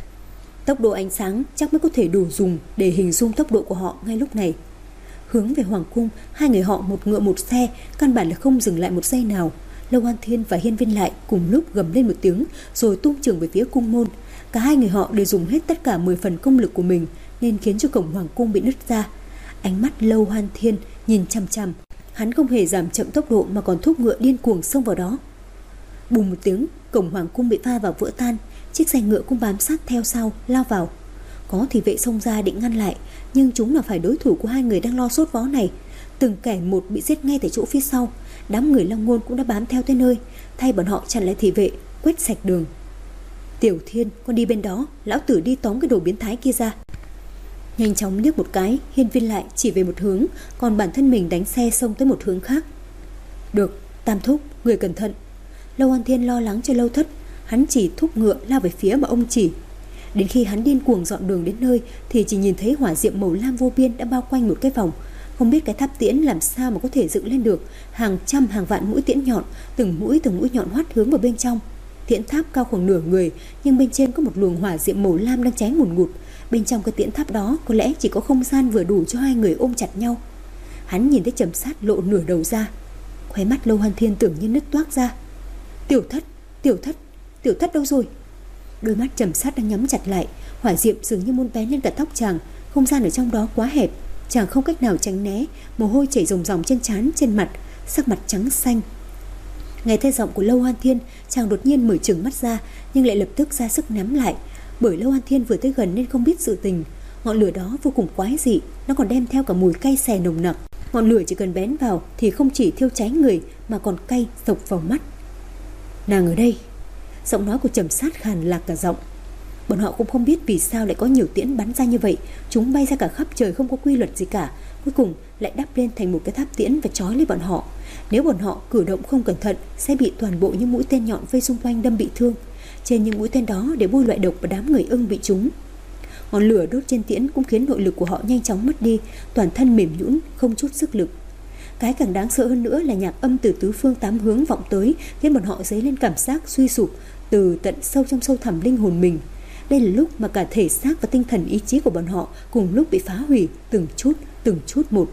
Tốc độ ánh sáng chắc mới có thể đủ dùng để hình dung tốc độ của họ ngay lúc này. Hướng về Hoàng cung, hai người họ một ngựa một xe, căn bản là không dừng lại một giây nào. Lâu An Thiên và Hiên Viên Lại cùng lúc gầm lên một tiếng rồi tung trường về phía cung môn. Cả hai người họ đều dùng hết tất cả mười phần công lực của mình nên khiến cho cổng Hoàng cung bị nứt ra. Ánh mắt Lâu An Thiên nhìn chằm chằm, hắn không hề giảm chậm tốc độ mà còn thúc ngựa điên cuồng xông vào đó. Bùm một tiếng, cổng Hoàng cung bị va vào vỡ tan, chiếc xe ngựa cũng bám sát theo sau lao vào. Có thị vệ xông ra định ngăn lại, nhưng chúng là phải đối thủ của hai người đang lo sốt vó này. Từng kẻ một bị giết ngay tại chỗ phía sau. Đám người Long Ngôn cũng đã bám theo tới nơi, thay bọn họ chặn lại thị vệ, quét sạch đường. Tiểu Thiên, con đi bên đó, lão tử đi tóm cái đồ biến thái kia ra. Nhanh chóng liếc một cái, Hiên Viên Lại chỉ về một hướng, còn bản thân mình đánh xe xông tới một hướng khác. Được, Tam thúc, người cẩn thận. Lâu An Thiên lo lắng cho Lâu Thất, hắn chỉ thúc ngựa lao về phía mà ông chỉ. Đến khi hắn điên cuồng dọn đường đến nơi thì chỉ nhìn thấy hỏa diệm màu lam vô biên đã bao quanh một cái vòng. Không biết cái tháp tiễn làm sao mà có thể dựng lên được, hàng trăm hàng vạn mũi tiễn nhọn, từng mũi từng mũi nhọn hoắt hướng vào bên trong. Tiễn tháp cao khoảng nửa người, nhưng bên trên có một luồng hỏa diệm màu lam đang cháy ngùn ngụt. Bên trong cái tiễn tháp đó có lẽ chỉ có không gian vừa đủ cho hai người ôm chặt nhau. Hắn nhìn thấy Trầm Sát lộ nửa đầu ra, khóe mắt Lâu An Thiên tưởng như nứt toác ra. Tiểu Thất, Tiểu Thất, Tiểu Thất đâu rồi? Đôi mắt Trầm Sát đang nhắm chặt lại, hỏa diệm dường như muốn bén lên cả tóc chàng. Không gian ở trong đó quá hẹp, chàng không cách nào tránh né, mồ hôi chảy ròng ròng trên trán, trên mặt, sắc mặt trắng xanh. Nghe thấy giọng của Lâu An Thiên, chàng đột nhiên mở trừng mắt ra, nhưng lại lập tức ra sức nắm lại, bởi Lâu An Thiên vừa tới gần nên không biết sự tình. Ngọn lửa đó vô cùng quái dị, nó còn đem theo cả mùi cay xè nồng nặc. Ngọn lửa chỉ cần bén vào thì không chỉ thiêu cháy người mà còn cay dọc vào mắt. Nàng ở đây. Giọng nói của Trầm Sát khàn lạc cả giọng. Bọn họ cũng không biết vì sao lại có nhiều tiễn bắn ra như vậy, chúng bay ra cả khắp trời không có quy luật gì cả, cuối cùng lại đắp lên thành một cái tháp tiễn và trói lấy bọn họ. Nếu bọn họ cử động không cẩn thận sẽ bị toàn bộ những mũi tên nhọn vây xung quanh đâm bị thương. Trên những mũi tên đó để bôi loại độc và đám người ưng bị trúng. Ngọn lửa đốt trên tiễn cũng khiến nội lực của họ nhanh chóng mất đi, toàn thân mềm nhũn, không chút sức lực. Cái càng đáng sợ hơn nữa là nhạc âm từ tứ phương tám hướng vọng tới, khiến bọn họ dấy lên cảm giác suy sụp từ tận sâu trong sâu thẳm linh hồn mình. Đây là lúc mà cả thể xác và tinh thần ý chí của bọn họ cùng lúc bị phá hủy từng chút, từng chút một.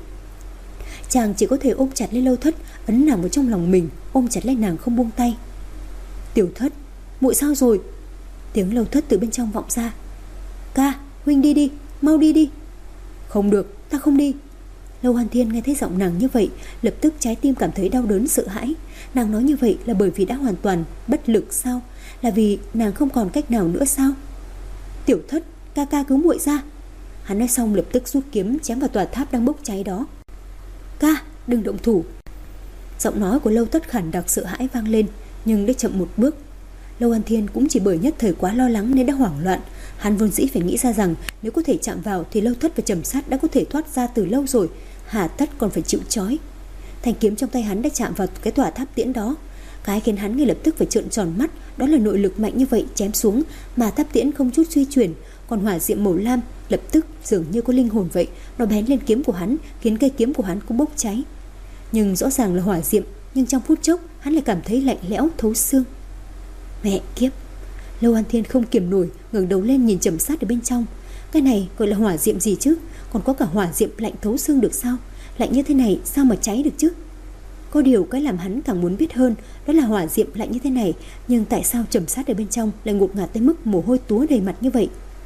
Chàng chỉ có thể ôm chặt lấy Lâu Thất, ấn nàng vào trong lòng mình, ôm chặt lấy nàng không buông tay. Tiểu Thất, muội sao rồi? Tiếng Lâu Thất từ bên trong vọng ra. Ca, huynh đi đi, mau đi đi. Không được, ta không đi. Lâu An Thiên nghe thấy giọng nàng như vậy, lập tức trái tim cảm thấy đau đớn sợ hãi. Nàng nói như vậy là bởi vì đã hoàn toàn bất lực sao? Là vì nàng không còn cách nào nữa sao? Tiểu Thất, ca ca cứu muội ra. Hắn nói xong lập tức rút kiếm chém vào tòa tháp đang bốc cháy đó. Ca, đừng động thủ. Giọng nói của Lâu Thất khản đặc sợ hãi vang lên, nhưng đã chậm một bước. Lâu An Thiên cũng chỉ bởi nhất thời quá lo lắng nên đã hoảng loạn. Hắn vốn dĩ phải nghĩ ra rằng nếu có thể chạm vào thì Lâu Thất và Trầm Sát đã có thể thoát ra từ lâu rồi, hà tất còn phải chịu trói. Thanh kiếm trong tay hắn đã chạm vào cái tòa tháp tiễn đó. Cái khiến hắn ngay lập tức phải trợn tròn mắt, đó là nội lực mạnh như vậy chém xuống mà tháp tiễn không chút suy chuyển, còn hỏa diệm màu lam lập tức dường như có linh hồn vậy, nó bén lên kiếm của hắn, khiến cây kiếm của hắn cũng bốc cháy. Nhưng rõ ràng là hỏa diệm, nhưng trong phút chốc hắn lại cảm thấy lạnh lẽo thấu xương. Mẹ kiếp! Lâu An Thiên không kiềm nổi, ngẩng đầu lên nhìn Trầm Sát ở bên trong. Cái này gọi là hỏa diệm gì chứ? Còn có cả hỏa diệm lạnh thấu xương được sao? Lạnh như thế này sao mà cháy được chứ? Có điều cái làm hắn càng muốn biết hơn, đó là hỏa diệm lạnh như thế này, nhưng tại sao Trầm Sát ở bên trong lại ngột ngạt tới mức mồ hôi túa đầy mặt như vậy?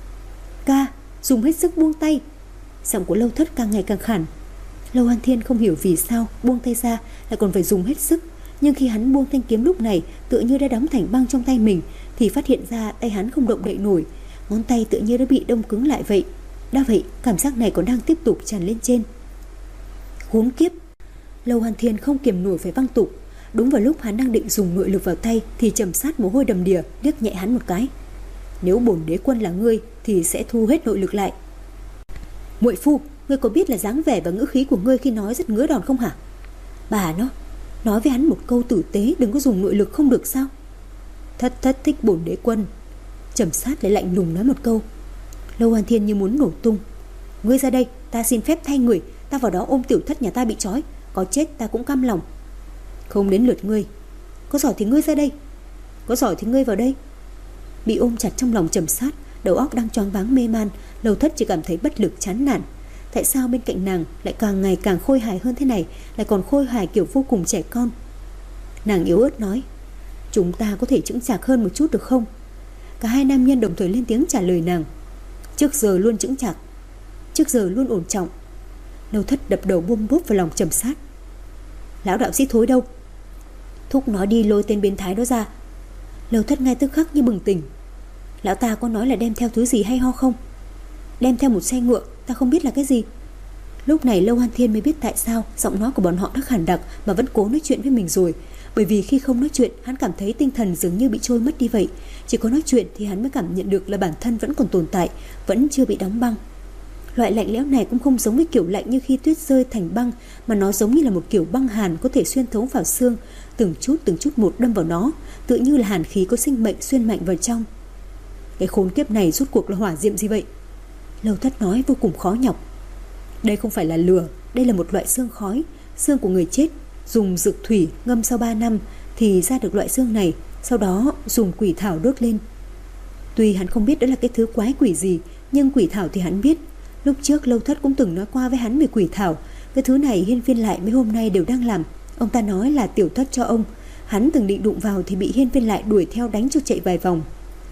Ca, dùng hết sức buông tay. Giọng của Lâu Thất càng ngày càng khản. Lâu An Thiên không hiểu vì sao buông tay ra lại còn phải dùng hết sức, nhưng khi hắn buông thanh kiếm lúc này tựa như đã đóng thành băng trong tay mình, thì phát hiện ra tay hắn không động đậy nổi, ngón tay tựa như đã bị đông cứng lại vậy. Đã vậy cảm giác này còn đang tiếp tục tràn lên trên. Khốn kiếp! Lâu An Thiên không kiềm nổi phải văng tục. Đúng vào lúc hắn đang định dùng nội lực vào tay thì Trầm Sát mồ hôi đầm đìa liếc nhẹ hắn một cái. Nếu bổn đế quân là ngươi thì sẽ thu hết nội lực lại. Muội phu, ngươi có biết là dáng vẻ và ngữ khí của ngươi khi nói rất ngứa đòn không hả? Bà nó, nói với hắn một câu tử tế, đừng có dùng nội lực không được sao? Thất thất thích bổn đế quân. Trầm Sát lại lạnh lùng nói một câu. Lâu An Thiên như muốn nổ tung. Ngươi ra đây, ta xin phép thay người, ta vào đó ôm tiểu thất nhà ta bị trói, có chết ta cũng cam lòng. Không đến lượt ngươi. Có giỏi thì ngươi ra đây. Có giỏi thì ngươi vào đây. Bị ôm chặt trong lòng Trầm Sát, đầu óc đang choáng váng mê man, Lâu Thất chỉ cảm thấy bất lực chán nản. Tại sao bên cạnh nàng lại càng ngày càng khôi hài hơn thế này, lại còn khôi hài kiểu vô cùng trẻ con? Nàng yếu ớt nói, chúng ta có thể chững chạc hơn một chút được không? Cả hai nam nhân đồng thời lên tiếng trả lời nàng. Trước giờ luôn chững chạc, trước giờ luôn ổn trọng. Lâu Thất đập đầu bôm bốp vào lòng Trầm Sát. Lão đạo sĩ thối đâu? Thúc nói đi lôi tên biến thái đó ra. Lâu Thất ngay tức khắc như bừng tỉnh. Lão ta có nói là đem theo thứ gì hay ho không? Đem theo một xe ngựa, ta không biết là cái gì. Lúc này Lâu An Thiên mới biết tại sao giọng nói của bọn họ đã khản đặc mà vẫn cố nói chuyện với mình rồi. Bởi vì khi không nói chuyện, hắn cảm thấy tinh thần dường như bị trôi mất đi vậy. Chỉ có nói chuyện thì hắn mới cảm nhận được là bản thân vẫn còn tồn tại, vẫn chưa bị đóng băng. Loại lạnh lẽo này cũng không giống với kiểu lạnh như khi tuyết rơi thành băng, mà nó giống như là một kiểu băng hàn có thể xuyên thấu vào xương, từng chút từng chút một đâm vào nó, tựa như là hàn khí có sinh mệnh xuyên mạnh vào trong. Cái khốn kiếp này rốt cuộc là hỏa diệm gì vậy? Lâu Thất nói vô cùng khó nhọc. Đây không phải là lửa, đây là một loại xương khói, xương của người chết, dùng dược thủy ngâm sau ba năm thì ra được loại xương này, sau đó dùng quỷ thảo đốt lên. Tuy hắn không biết đó là cái thứ quái quỷ gì, nhưng quỷ thảo thì hắn biết. Lúc trước Lâu Thất cũng từng nói qua với hắn về quỷ thảo. Cái thứ này Hiên Viên Lại mấy hôm nay đều đang làm. Ông ta nói là tiểu thất cho ông. Hắn từng định đụng vào thì bị Hiên Viên Lại đuổi theo đánh cho chạy vài vòng.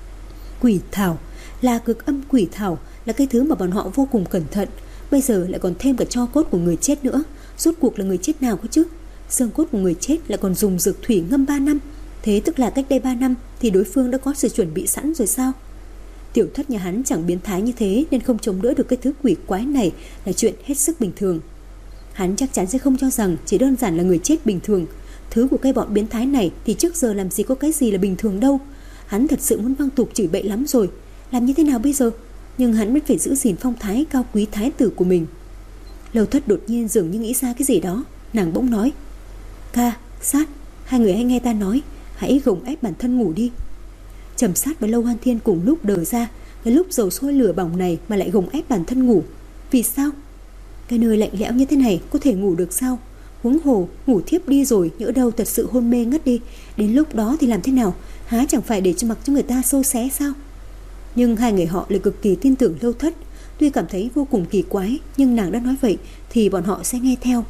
Quỷ thảo là cực âm quỷ thảo, là cái thứ mà bọn họ vô cùng cẩn thận. Bây giờ lại còn thêm cả tro cốt của người chết nữa. Rốt cuộc là người chết nào cơ chứ? Xương cốt của người chết lại còn dùng dược thủy ngâm ba năm. Thế tức là cách đây ba năm thì đối phương đã có sự chuẩn bị sẵn rồi sao? Tiểu thất nhà hắn chẳng biến thái như thế nên không chống đỡ được cái thứ quỷ quái này là chuyện hết sức bình thường. Hắn chắc chắn sẽ không cho rằng chỉ đơn giản là người chết bình thường. Thứ của cái bọn biến thái này thì trước giờ làm gì có cái gì là bình thường đâu. Hắn thật sự muốn văng tục chửi bậy lắm rồi. Làm như thế nào bây giờ? Nhưng hắn mới phải giữ gìn phong thái cao quý thái tử của mình. Lâu Thất đột nhiên dường như nghĩ ra cái gì đó. Nàng bỗng nói, Ca, Sát, hai người hãy nghe ta nói, hãy gồng ép bản thân ngủ đi. Trầm Sát và Lâu An Thiên cùng lúc đờ ra. Cái lúc dầu sôi lửa bỏng này mà lại gồng ép bản thân ngủ. Vì sao? Cái nơi lạnh lẽo như thế này có thể ngủ được sao? Huống hồ ngủ thiếp đi rồi, nhỡ đâu thật sự hôn mê ngất đi, đến lúc đó thì làm thế nào? Há chẳng phải để cho mặc cho người ta xô xé sao? Nhưng hai người họ lại cực kỳ tin tưởng Lâu Thất. Tuy cảm thấy vô cùng kỳ quái, nhưng nàng đã nói vậy thì bọn họ sẽ nghe theo.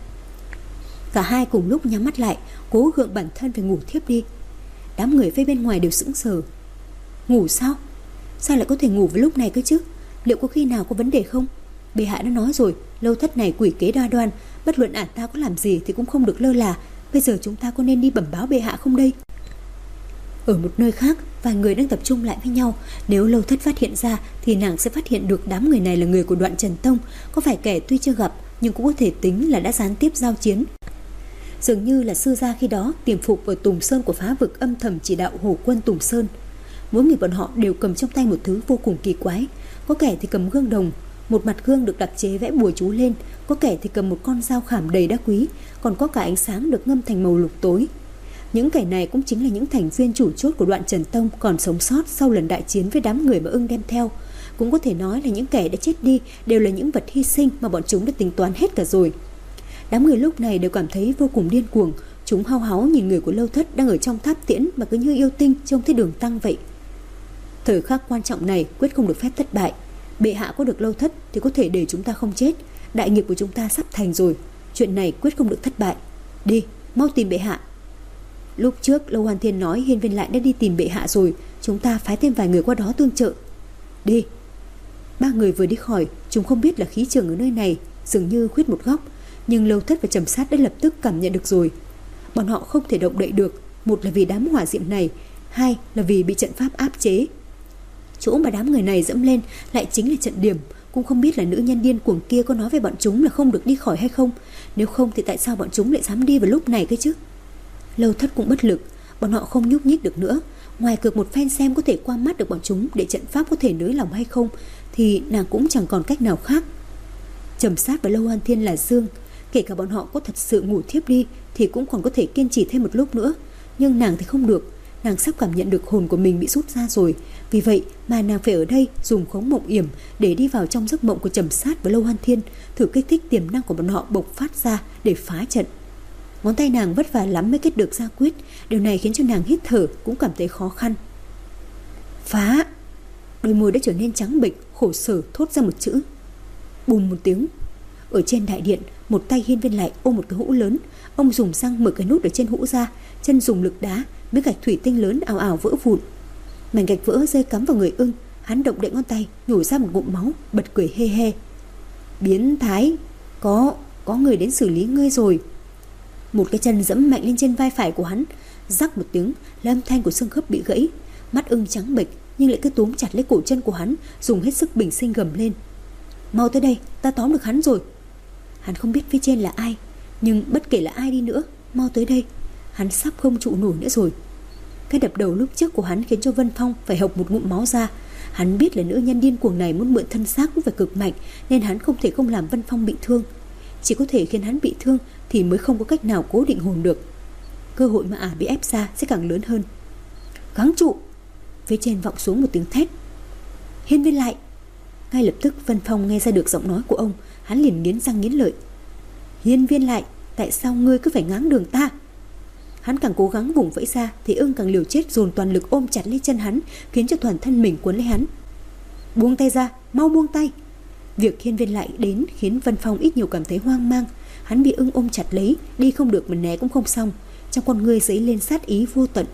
Cả hai cùng lúc nhắm mắt lại, cố gượng bản thân phải ngủ thiếp đi. Đám người phía bên ngoài đều sững sờ. Ngủ sao? Sao lại có thể ngủ vào lúc này cơ chứ? Liệu có khi nào có vấn đề không? Bệ hạ đã nói rồi, Lâu Thất này quỷ kế đa đoan, bất luận ả ta có làm gì thì cũng không được lơ là. Bây giờ chúng ta có nên đi bẩm báo bệ hạ không đây? Ở một nơi khác, vài người đang tập trung lại với nhau. Nếu Lâu Thất phát hiện ra thì nàng sẽ phát hiện được đám người này là người của Đoạn Trần Tông. Có phải kẻ tuy chưa gặp nhưng cũng có thể tính là đã gián tiếp giao chiến. Dường như là sư gia khi đó tiềm phục ở Tùng Sơn của Phá Vực âm thầm chỉ đạo hổ quân Tùng Sơn. Mỗi người bọn họ đều cầm trong tay một thứ vô cùng kỳ quái. Có kẻ thì cầm gương đồng, một mặt gương được đặc chế vẽ bùa chú lên. Có kẻ thì cầm một con dao khảm đầy đá quý, còn có cả ánh sáng được ngâm thành màu lục tối. Những kẻ này cũng chính là những thành viên chủ chốt của Đoạn Trần Tông còn sống sót sau lần đại chiến với đám người mà ưng đem theo. Cũng có thể nói là những kẻ đã chết đi đều là những vật hy sinh mà bọn chúng đã tính toán hết cả rồi. Đám người lúc này đều cảm thấy vô cùng điên cuồng. Chúng hao háo nhìn người của Lâu Thất đang ở trong tháp tiễn mà cứ như yêu tinh trông thấy Đường Tăng vậy. Thời khắc quan trọng này quyết không được phép thất bại. Bệ hạ có được Lâu Thất thì có thể để chúng ta không chết. Đại nghiệp của chúng ta sắp thành rồi. Chuyện này quyết không được thất bại. Đi, mau tìm bệ hạ. Lúc trước Lâu An Thiên nói Hiên Viên Lại đã đi tìm bệ hạ rồi, chúng ta phái thêm vài người qua đó tương trợ. Đi. Ba người vừa đi khỏi, chúng không biết là khí trường ở nơi này dường như khuyết một góc, nhưng Lâu Thất và Trầm Sát đã lập tức cảm nhận được rồi. Bọn họ không thể động đậy được, một là vì đám hỏa diệm này, hai là vì bị trận pháp áp chế. Chỗ mà đám người này dẫm lên lại chính là trận điểm. Cũng không biết là nữ nhân điên cuồng kia có nói với bọn chúng là không được đi khỏi hay không. Nếu không thì tại sao bọn chúng lại dám đi vào lúc này cơ chứ? Lâu Thất cũng bất lực, bọn họ không nhúc nhích được nữa. Ngoài cược một phen xem có thể qua mắt được bọn chúng để trận pháp có thể nới lỏng hay không, thì nàng cũng chẳng còn cách nào khác. Trầm Sát và Lâu An Thiên là dương, kể cả bọn họ có thật sự ngủ thiếp đi thì cũng còn có thể kiên trì thêm một lúc nữa. Nhưng nàng thì không được, nàng sắp cảm nhận được hồn của mình bị rút ra rồi. Vì vậy mà nàng phải ở đây dùng khống mộng yểm để đi vào trong giấc mộng của Trầm Sát và Lâu An Thiên, thử kích thích tiềm năng của bọn họ bộc phát ra để phá trận. Ngón tay nàng vất vả lắm mới kết được ra quyết, điều này khiến cho nàng hít thở cũng cảm thấy khó khăn. Phá! Đôi môi đã trở nên trắng bệch, khổ sở thốt ra một chữ. Bùm một tiếng. Ở trên đại điện, một tay Hiên Viên Lại ôm một cái hũ lớn. Ông dùng răng mở cái nút ở trên hũ ra, chân dùng lực đá, miếng gạch thủy tinh lớn ào ào vỡ vụn. Mảnh gạch vỡ rơi cắm vào người Ưng. Hắn động đậy ngón tay, nhổ ra một ngụm máu, bật cười hê hê. Biến thái! Có, có người đến xử lý ngươi rồi. Một cái chân giẫm mạnh lên trên vai phải của hắn, rắc một tiếng, âm thanh của xương khớp bị gãy. Mắt Ưng trắng bệch nhưng lại cứ túm chặt lấy cổ chân của hắn, dùng hết sức bình sinh gầm lên. Mau tới đây, ta tóm được hắn rồi. Hắn không biết phía trên là ai, nhưng bất kể là ai đi nữa, mau tới đây. Hắn sắp không trụ nổi nữa rồi. Cái đập đầu lúc trước của hắn khiến cho Vân Phong phải hộc một ngụm máu ra. Hắn biết là nữ nhân điên cuồng này muốn mượn thân xác cũng phải cực mạnh, nên hắn không thể không làm Vân Phong bị thương. Chỉ có thể khiến hắn bị thương thì mới không có cách nào cố định hồn được. Cơ hội mà ả bị ép ra sẽ càng lớn hơn. Gắng trụ! Phía trên vọng xuống một tiếng thét. Hiên Viên Lại! Ngay lập tức Vân Phong nghe ra được giọng nói của ông. Hắn liền nghiến răng nghiến lợi. Hiên Viên Lại, tại sao ngươi cứ phải ngáng đường ta? Hắn càng cố gắng vùng vẫy ra thì Ưng càng liều chết dồn toàn lực ôm chặt lấy chân hắn, khiến cho toàn thân mình cuốn lấy hắn. Buông tay ra, mau buông tay! Việc Hiên Viên Lại đến khiến Vân Phong ít nhiều cảm thấy hoang mang. Hắn bị Ưng ôm chặt lấy, đi không được mà né cũng không xong. Trong con ngươi dấy lên sát ý vô tận.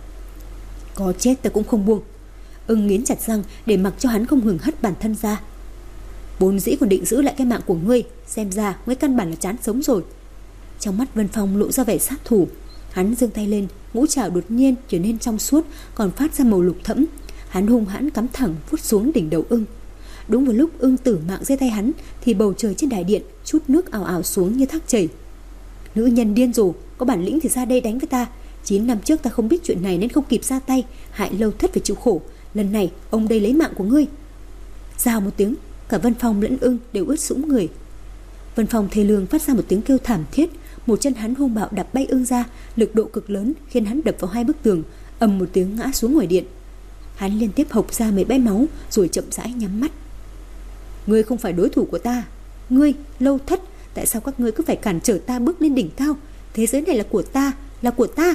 Có chết ta cũng không buông. Ưng nghiến chặt răng để mặc cho hắn không ngừng hất bản thân ra. Vốn dĩ còn định giữ lại cái mạng của ngươi, xem ra ngươi căn bản là chán sống rồi. Trong mắt Vân Phong lộ ra vẻ sát thủ. Hắn giương tay lên, ngũ trảo đột nhiên trở nên trong suốt, còn phát ra màu lục thẫm. Hắn hung hãn cắm thẳng vút xuống đỉnh đầu Ưng. Đúng vào lúc Ưng tử mạng dưới tay hắn thì bầu trời trên đại điện chút nước ảo ảo xuống như thác chảy. Nữ nhân điên rồ, có bản lĩnh thì ra đây đánh với ta. Chín năm trước ta không biết chuyện này nên không kịp ra tay, hại Lâu Thất phải chịu khổ. Lần này ông đây lấy mạng của ngươi. Rào một tiếng, cả Vân Phong lẫn Ưng đều ướt sũng người. Vân Phong thê lương phát ra một tiếng kêu thảm thiết. Một chân hắn hung bạo đập bay Ưng ra, lực độ cực lớn khiến hắn đập vào hai bức tường, ầm một tiếng ngã xuống ngoài điện. Hắn liên tiếp hộc ra mấy bãi máu rồi chậm rãi nhắm mắt. Ngươi không phải đối thủ của ta. Ngươi, Lâu Thất, tại sao các ngươi cứ phải cản trở ta bước lên đỉnh cao? Thế giới này là của ta, là của ta.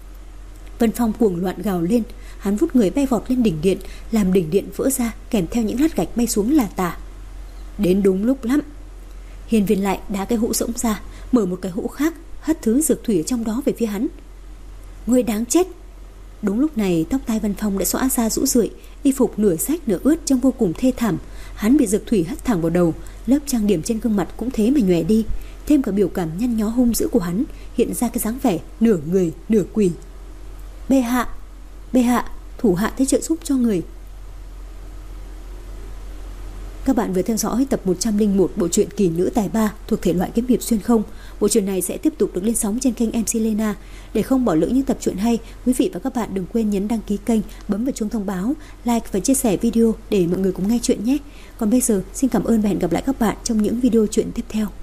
Vân Phong cuồng loạn gào lên. Hắn vút người bay vọt lên đỉnh điện, làm đỉnh điện vỡ ra, kèm theo những lát gạch bay xuống là tả. Đến đúng lúc lắm. Hiên Viên Lại đá cái hũ rỗng ra, mở một cái hũ khác, hất thứ dược thủy ở trong đó về phía hắn. Ngươi đáng chết! Đúng lúc này tóc tai Vân Phong đã xõa ra rũ rượi, y phục nửa rách nửa ướt trông vô cùng thê thảm. Hắn bị dược thủy hất thẳng vào đầu, lớp trang điểm trên gương mặt cũng thế mà nhòe đi, thêm cả biểu cảm nhăn nhó hung dữ của hắn hiện ra cái dáng vẻ nửa người nửa quỷ. Bệ hạ, bệ hạ, thủ hạ tới trợ giúp cho người. Các bạn vừa theo dõi tập một trăm lẻ một bộ truyện Kỳ Nữ Tài Ba thuộc thể loại kiếm hiệp xuyên không. Bộ truyện này sẽ tiếp tục được lên sóng trên kênh em xê Lena. Để không bỏ lỡ những tập truyện hay, quý vị và các bạn đừng quên nhấn đăng ký kênh, bấm vào chuông thông báo, like và chia sẻ video để mọi người cùng nghe chuyện nhé. Còn bây giờ, xin cảm ơn và hẹn gặp lại các bạn trong những video truyện tiếp theo.